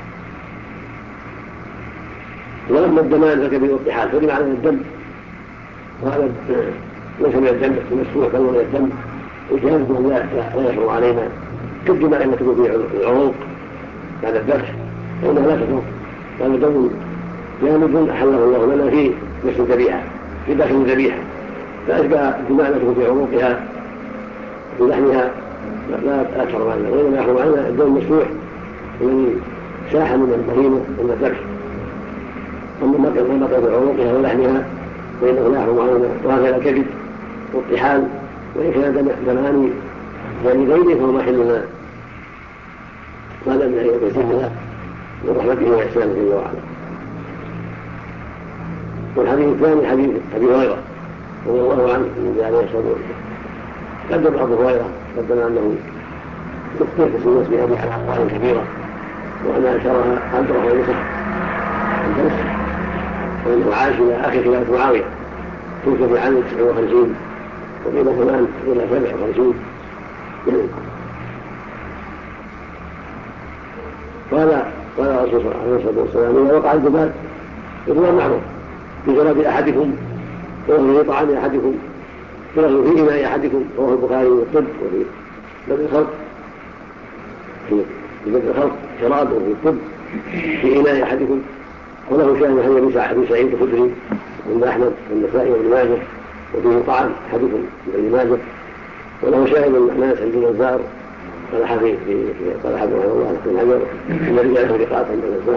A: ولما الدمان فكبير الطحال فلما على الدم، وهذا ليس من الدم المسفوح بل من الدم وجهازه لا يحرم علينا كالدماء التي تكون في العروق بعد الذبح فإنها لا تحرم، هذا دم جامد أحله الله لنا في نفس الذبيحة في داخل الذبيحة، فأشبه الدماء التي تكون في عروقها في لحمها لا تحرم علينا، وإنما يحرم علينا الدم المسفوح الذي ساح من البهيمة من الذبح. أما ما بقي في عروقها ولحمها فإنه لا يحرم علينا. وهكذا الكبد والطحال وإن كان دمان يعني غيره فهو محل لنا، هذا من أيام يسيرنا من رحمته وإحسانه جل وعلا. والحديث الثاني حديث أبي هريرة رضي الله عنه عليه الصلاة والسلام قدم أبو هريرة أنه يخطئ في الناس بأبي على أقوال كبيرة، وأن أشارها عبد الرحمن بن صخر الدوسي، وأنه عاش إلى آخر خلافة معاوية توفي في عام 59 وقيل كمان إلى 57. قال الرسول عليه الصلاة والسلام إذا وقع الجبال يقول معروف بجراد أحدكم وهو في طعام أحدكم وهو في إناء أحدكم، رواه البخاري والطب وفي بدء الخلق شراب وفي الطب في إناء أحدكم. وله شاهد حديث أبي سعيد الخدري عند أحمد والنسائي وابن ماجه وفيه طعام أحدكم ابن ماجه. وله شاهد الناس عند النزار قال حفيظ رحمه الله بن حجر ان رجاله لقاء عند النزار.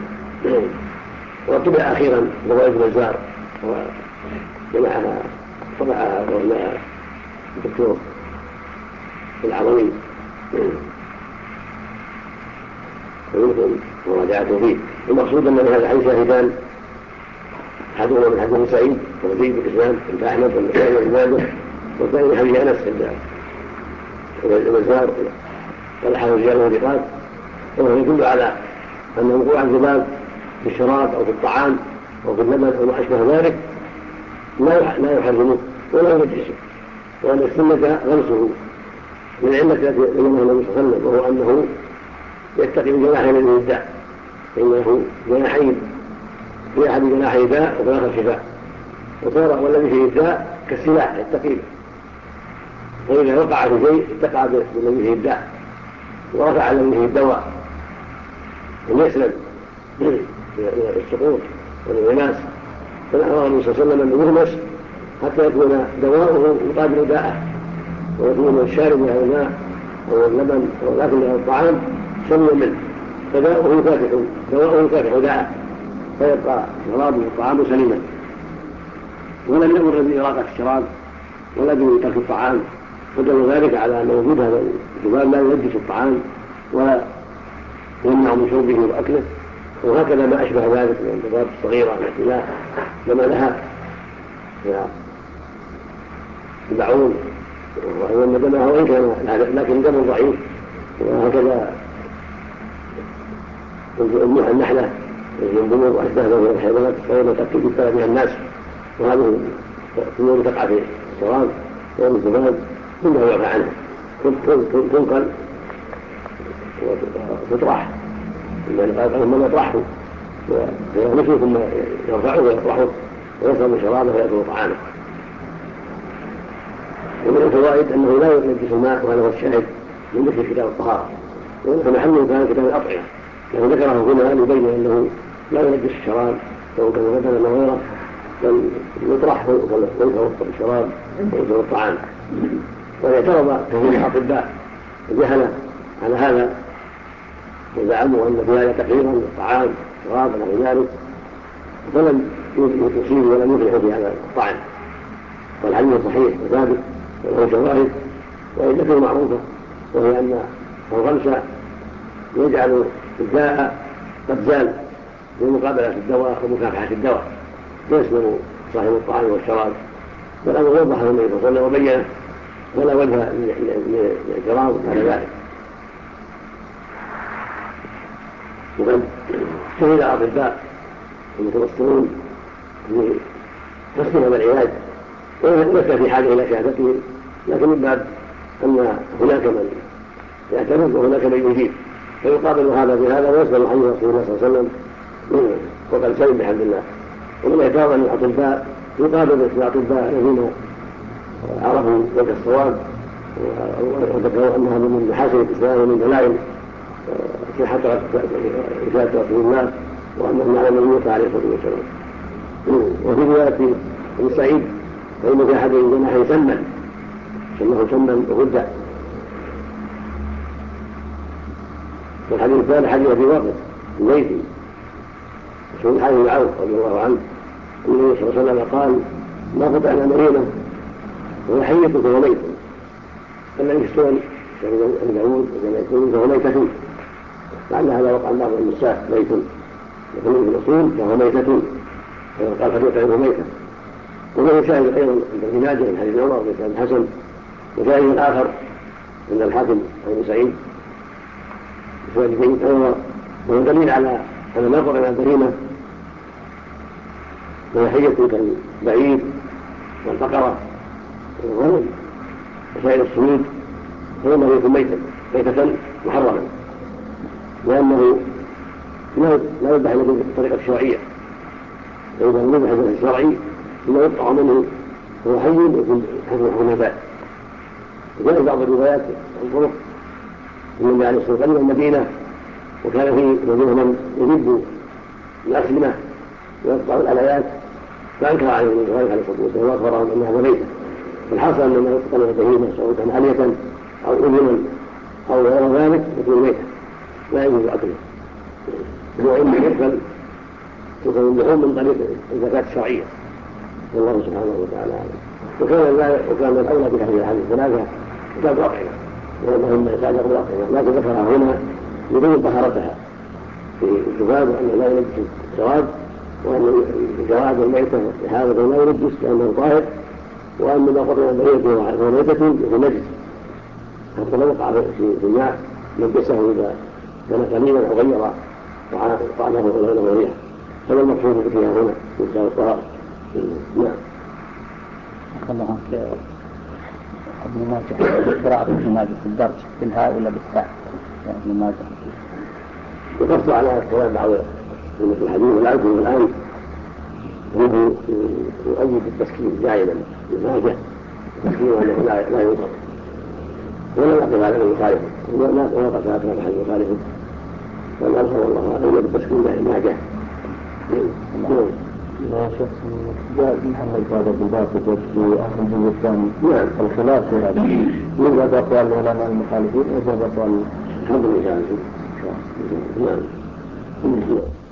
A: وطبع اخيرا روايه النزار وجمعها طبعها وهنا الدكتور العظيم. ويمكن يمكن مراجعته فيه. المقصود أن هذا الحديث شاهدان، أحدهما من حديث سعيد وزيد بن إسلام عند أحمد والنسائي وابن ماجه، والثاني من حديث أنس عند البزار قال حدث رجاله ثقات، وهو يدل على أن وقوع الذباب في الشراب أو في الطعام أو في اللبن أو ما أشبه ذلك لا يحرمه ولا ينجسه، وأن السنة غمسه من العلة التي بينها النبي صلى الله عليه وسلم، وهو أنه يتقي بجناحين من الداء، فإنه جناحين في أحد جناحي داء وفي الآخر شفاء، وصار والذي فيه الداء كالسلاح يتقي، فإذا وقع في شيء اتقى بالذي فيه الداء ورفع الذي فيه الدواء ويسلم إلى السقوط والانغماس. فنهى النبي صلى الله عليه وسلم أن يغمس حتى يكون دواؤه يقابل داءه، ويكون الشارب من الماء أو اللبن أو الأكل من الطعام سلم منه، فداؤه يكافح دواؤه يكافح داءه، فيبقى شرابه والطعام سليما. ولم يأمر بإراقة الشراب ولا بترك الطعام، ودل ذلك على أن وجود هذا الذباب لا ينجس الطعام ولا يمنع من شربه وأكله، وهكذا ما أشبه ذلك من الذباب الصغيرة التي لا دم لها البعوض وأن دمها وإن كان لكن دم ضعيف، وهكذا النحلة والجنبور وأشبه ذلك من الحيوانات الصغيرة تأكل بالتالي بها الناس، وهذه الطيور تقع في الشراب والذباب ثم يعفى عنها تنقل وتطرح، من يطرحه ويغمسه ثم يرفعه ويطرحه ويشرب شرابه ويأكل طعامه. ومن الفوائد أنه لا ينجس الماء، وهذا هو الشاهد من ذكر كتاب الطهارة، فمحله كان كتاب الأطعمة، لأنه ذكره هنا ليبين أنه لا ينجس الشراب سواء كان لبنا أو غيره، بل يطرحه ويشرب الشراب ويشرب الطعام. ويعترض كثير من الأطباء الجهلة على هذا وزعموا أن في هذا تقريرا للطعام والشراب ونحو ذلك، فلم يصيبوا ولم يفلحوا في هذا الطعام، والحديث صحيح وثابت وله شواهد وعلته معروفة، وهي أن الغمس يجعل الداء قد زال بمقابلة الدواء ومكافحة الدواء، يسلم صاحب الطعام والشراب. والأمر وضحه النبي صلى الله عليه وسلم وبينه، ولا وجه للاعتراض على ذلك. وقد شهد الأطباء المتبصرون بحسن هذا العلاج، وليس في حاجة إلى شهادتهم، لكن من باب أن هناك من يعترض وهناك من يجيب، فيقابل هذا بهذا ويسلم حديث رسول الله صلى الله عليه وسلم وقد سلم بحمد الله. ومن اعتراض أن الأطباء يقابل الأطباء الذين عرفوا وجه الصواب وذكروا أنها من محاسن الإسلام ومن دلائل صحة رسالة رسول الله وأنهم على من عليه الصلاة والسلام. وفي رواية ابن سعيد فإن في أحد الجناحين سما سماه سما وغدا. والحديث الثاني حديث أبي واقد الليثي مسعود حارث بن عوف رضي الله عنه أن النبي صلى الله عليه وسلم قال: ما قطعنا مريضا وهو حية فهو ميت، فلن يستوى أبي داود وجمع فهو ميتة، لعل هذا وقع بعض النساء ميت، يقولون في الأصول فهو ميتة، قال فليطعمه ميتة. وله شاهد أيضا عند ابن ماجه من حديث عمر بن حسن، وشاهد آخر عند الحاكم ابن سعيد بسؤال جيد أيضا، وهو دليل على أن ما قطع البهيمة وهي حية كالبعير والبقرة والغنم وسائر السميد فإنه يكون ميتة محرمة، لأنه لا يذبح إلا بالطريقة الشرعية، فإذا لم يذبح بالطريقة الشرعي إلا يقطع منه وهو حي يكون حسب حكم النبات. وجاء بعض الروايات والطرق أن النبي عليه الصلاة والسلام قدم المدينة وكان في مدينة من يجب الأسلمة ويقطع الآليات، فأنكر عليهم ذلك عليه الصلاة والسلام وأخبرهم أنها ميتة. والحاصل أن ما يقتل البهيمة سواء كان آلية أو أذنا أو غير ذلك يكون ميتة لا يجوز أكله، وإن يقتل اللحوم من طريق الزكاة الشرعية، والله سبحانه وتعالى أعلم. وكان الأولى بهذه الأحاديث الثلاثة كتاب الأطعمة، وأنهم يتعلق بالأطعمة، لكن ذكرها هنا يبين طهارتها في الذباب وأنه لا ينجس الشراب، وأن جراد الميتة حاضر لا ينجس لأنه طاهر، وأن ما قطع بيته وميتة في نجس حتى لو وقع في الماء نجسه إذا كان قليلا أو غير طعمه ولونه وريحه. هذا المقصود فيها هنا في كتاب الطهارة. نعم.
B: الله ابن ماجه قراءة ابن ماجه في الدرج بالهاء ولا بالتاء؟ ابن ماجه
A: وقفت على كلام بعض من الحديث والعلم الآن هو يؤيد التسكين دائما لماجه التسكين وأنه لا ينقض ولا يقف على من يخالفه ولا يقف على كلام أحد يخالفه، والأظهر والله أعلم بالتسكين لماجه.
D: لا شخص جاء محمد هذا بالباب في آخر الجزء الثاني.
A: نعم.
D: الخلاف في هذا يوجد أقوال العلماء المخالفين ويوجد أقوال
A: الحمد لله. نعم.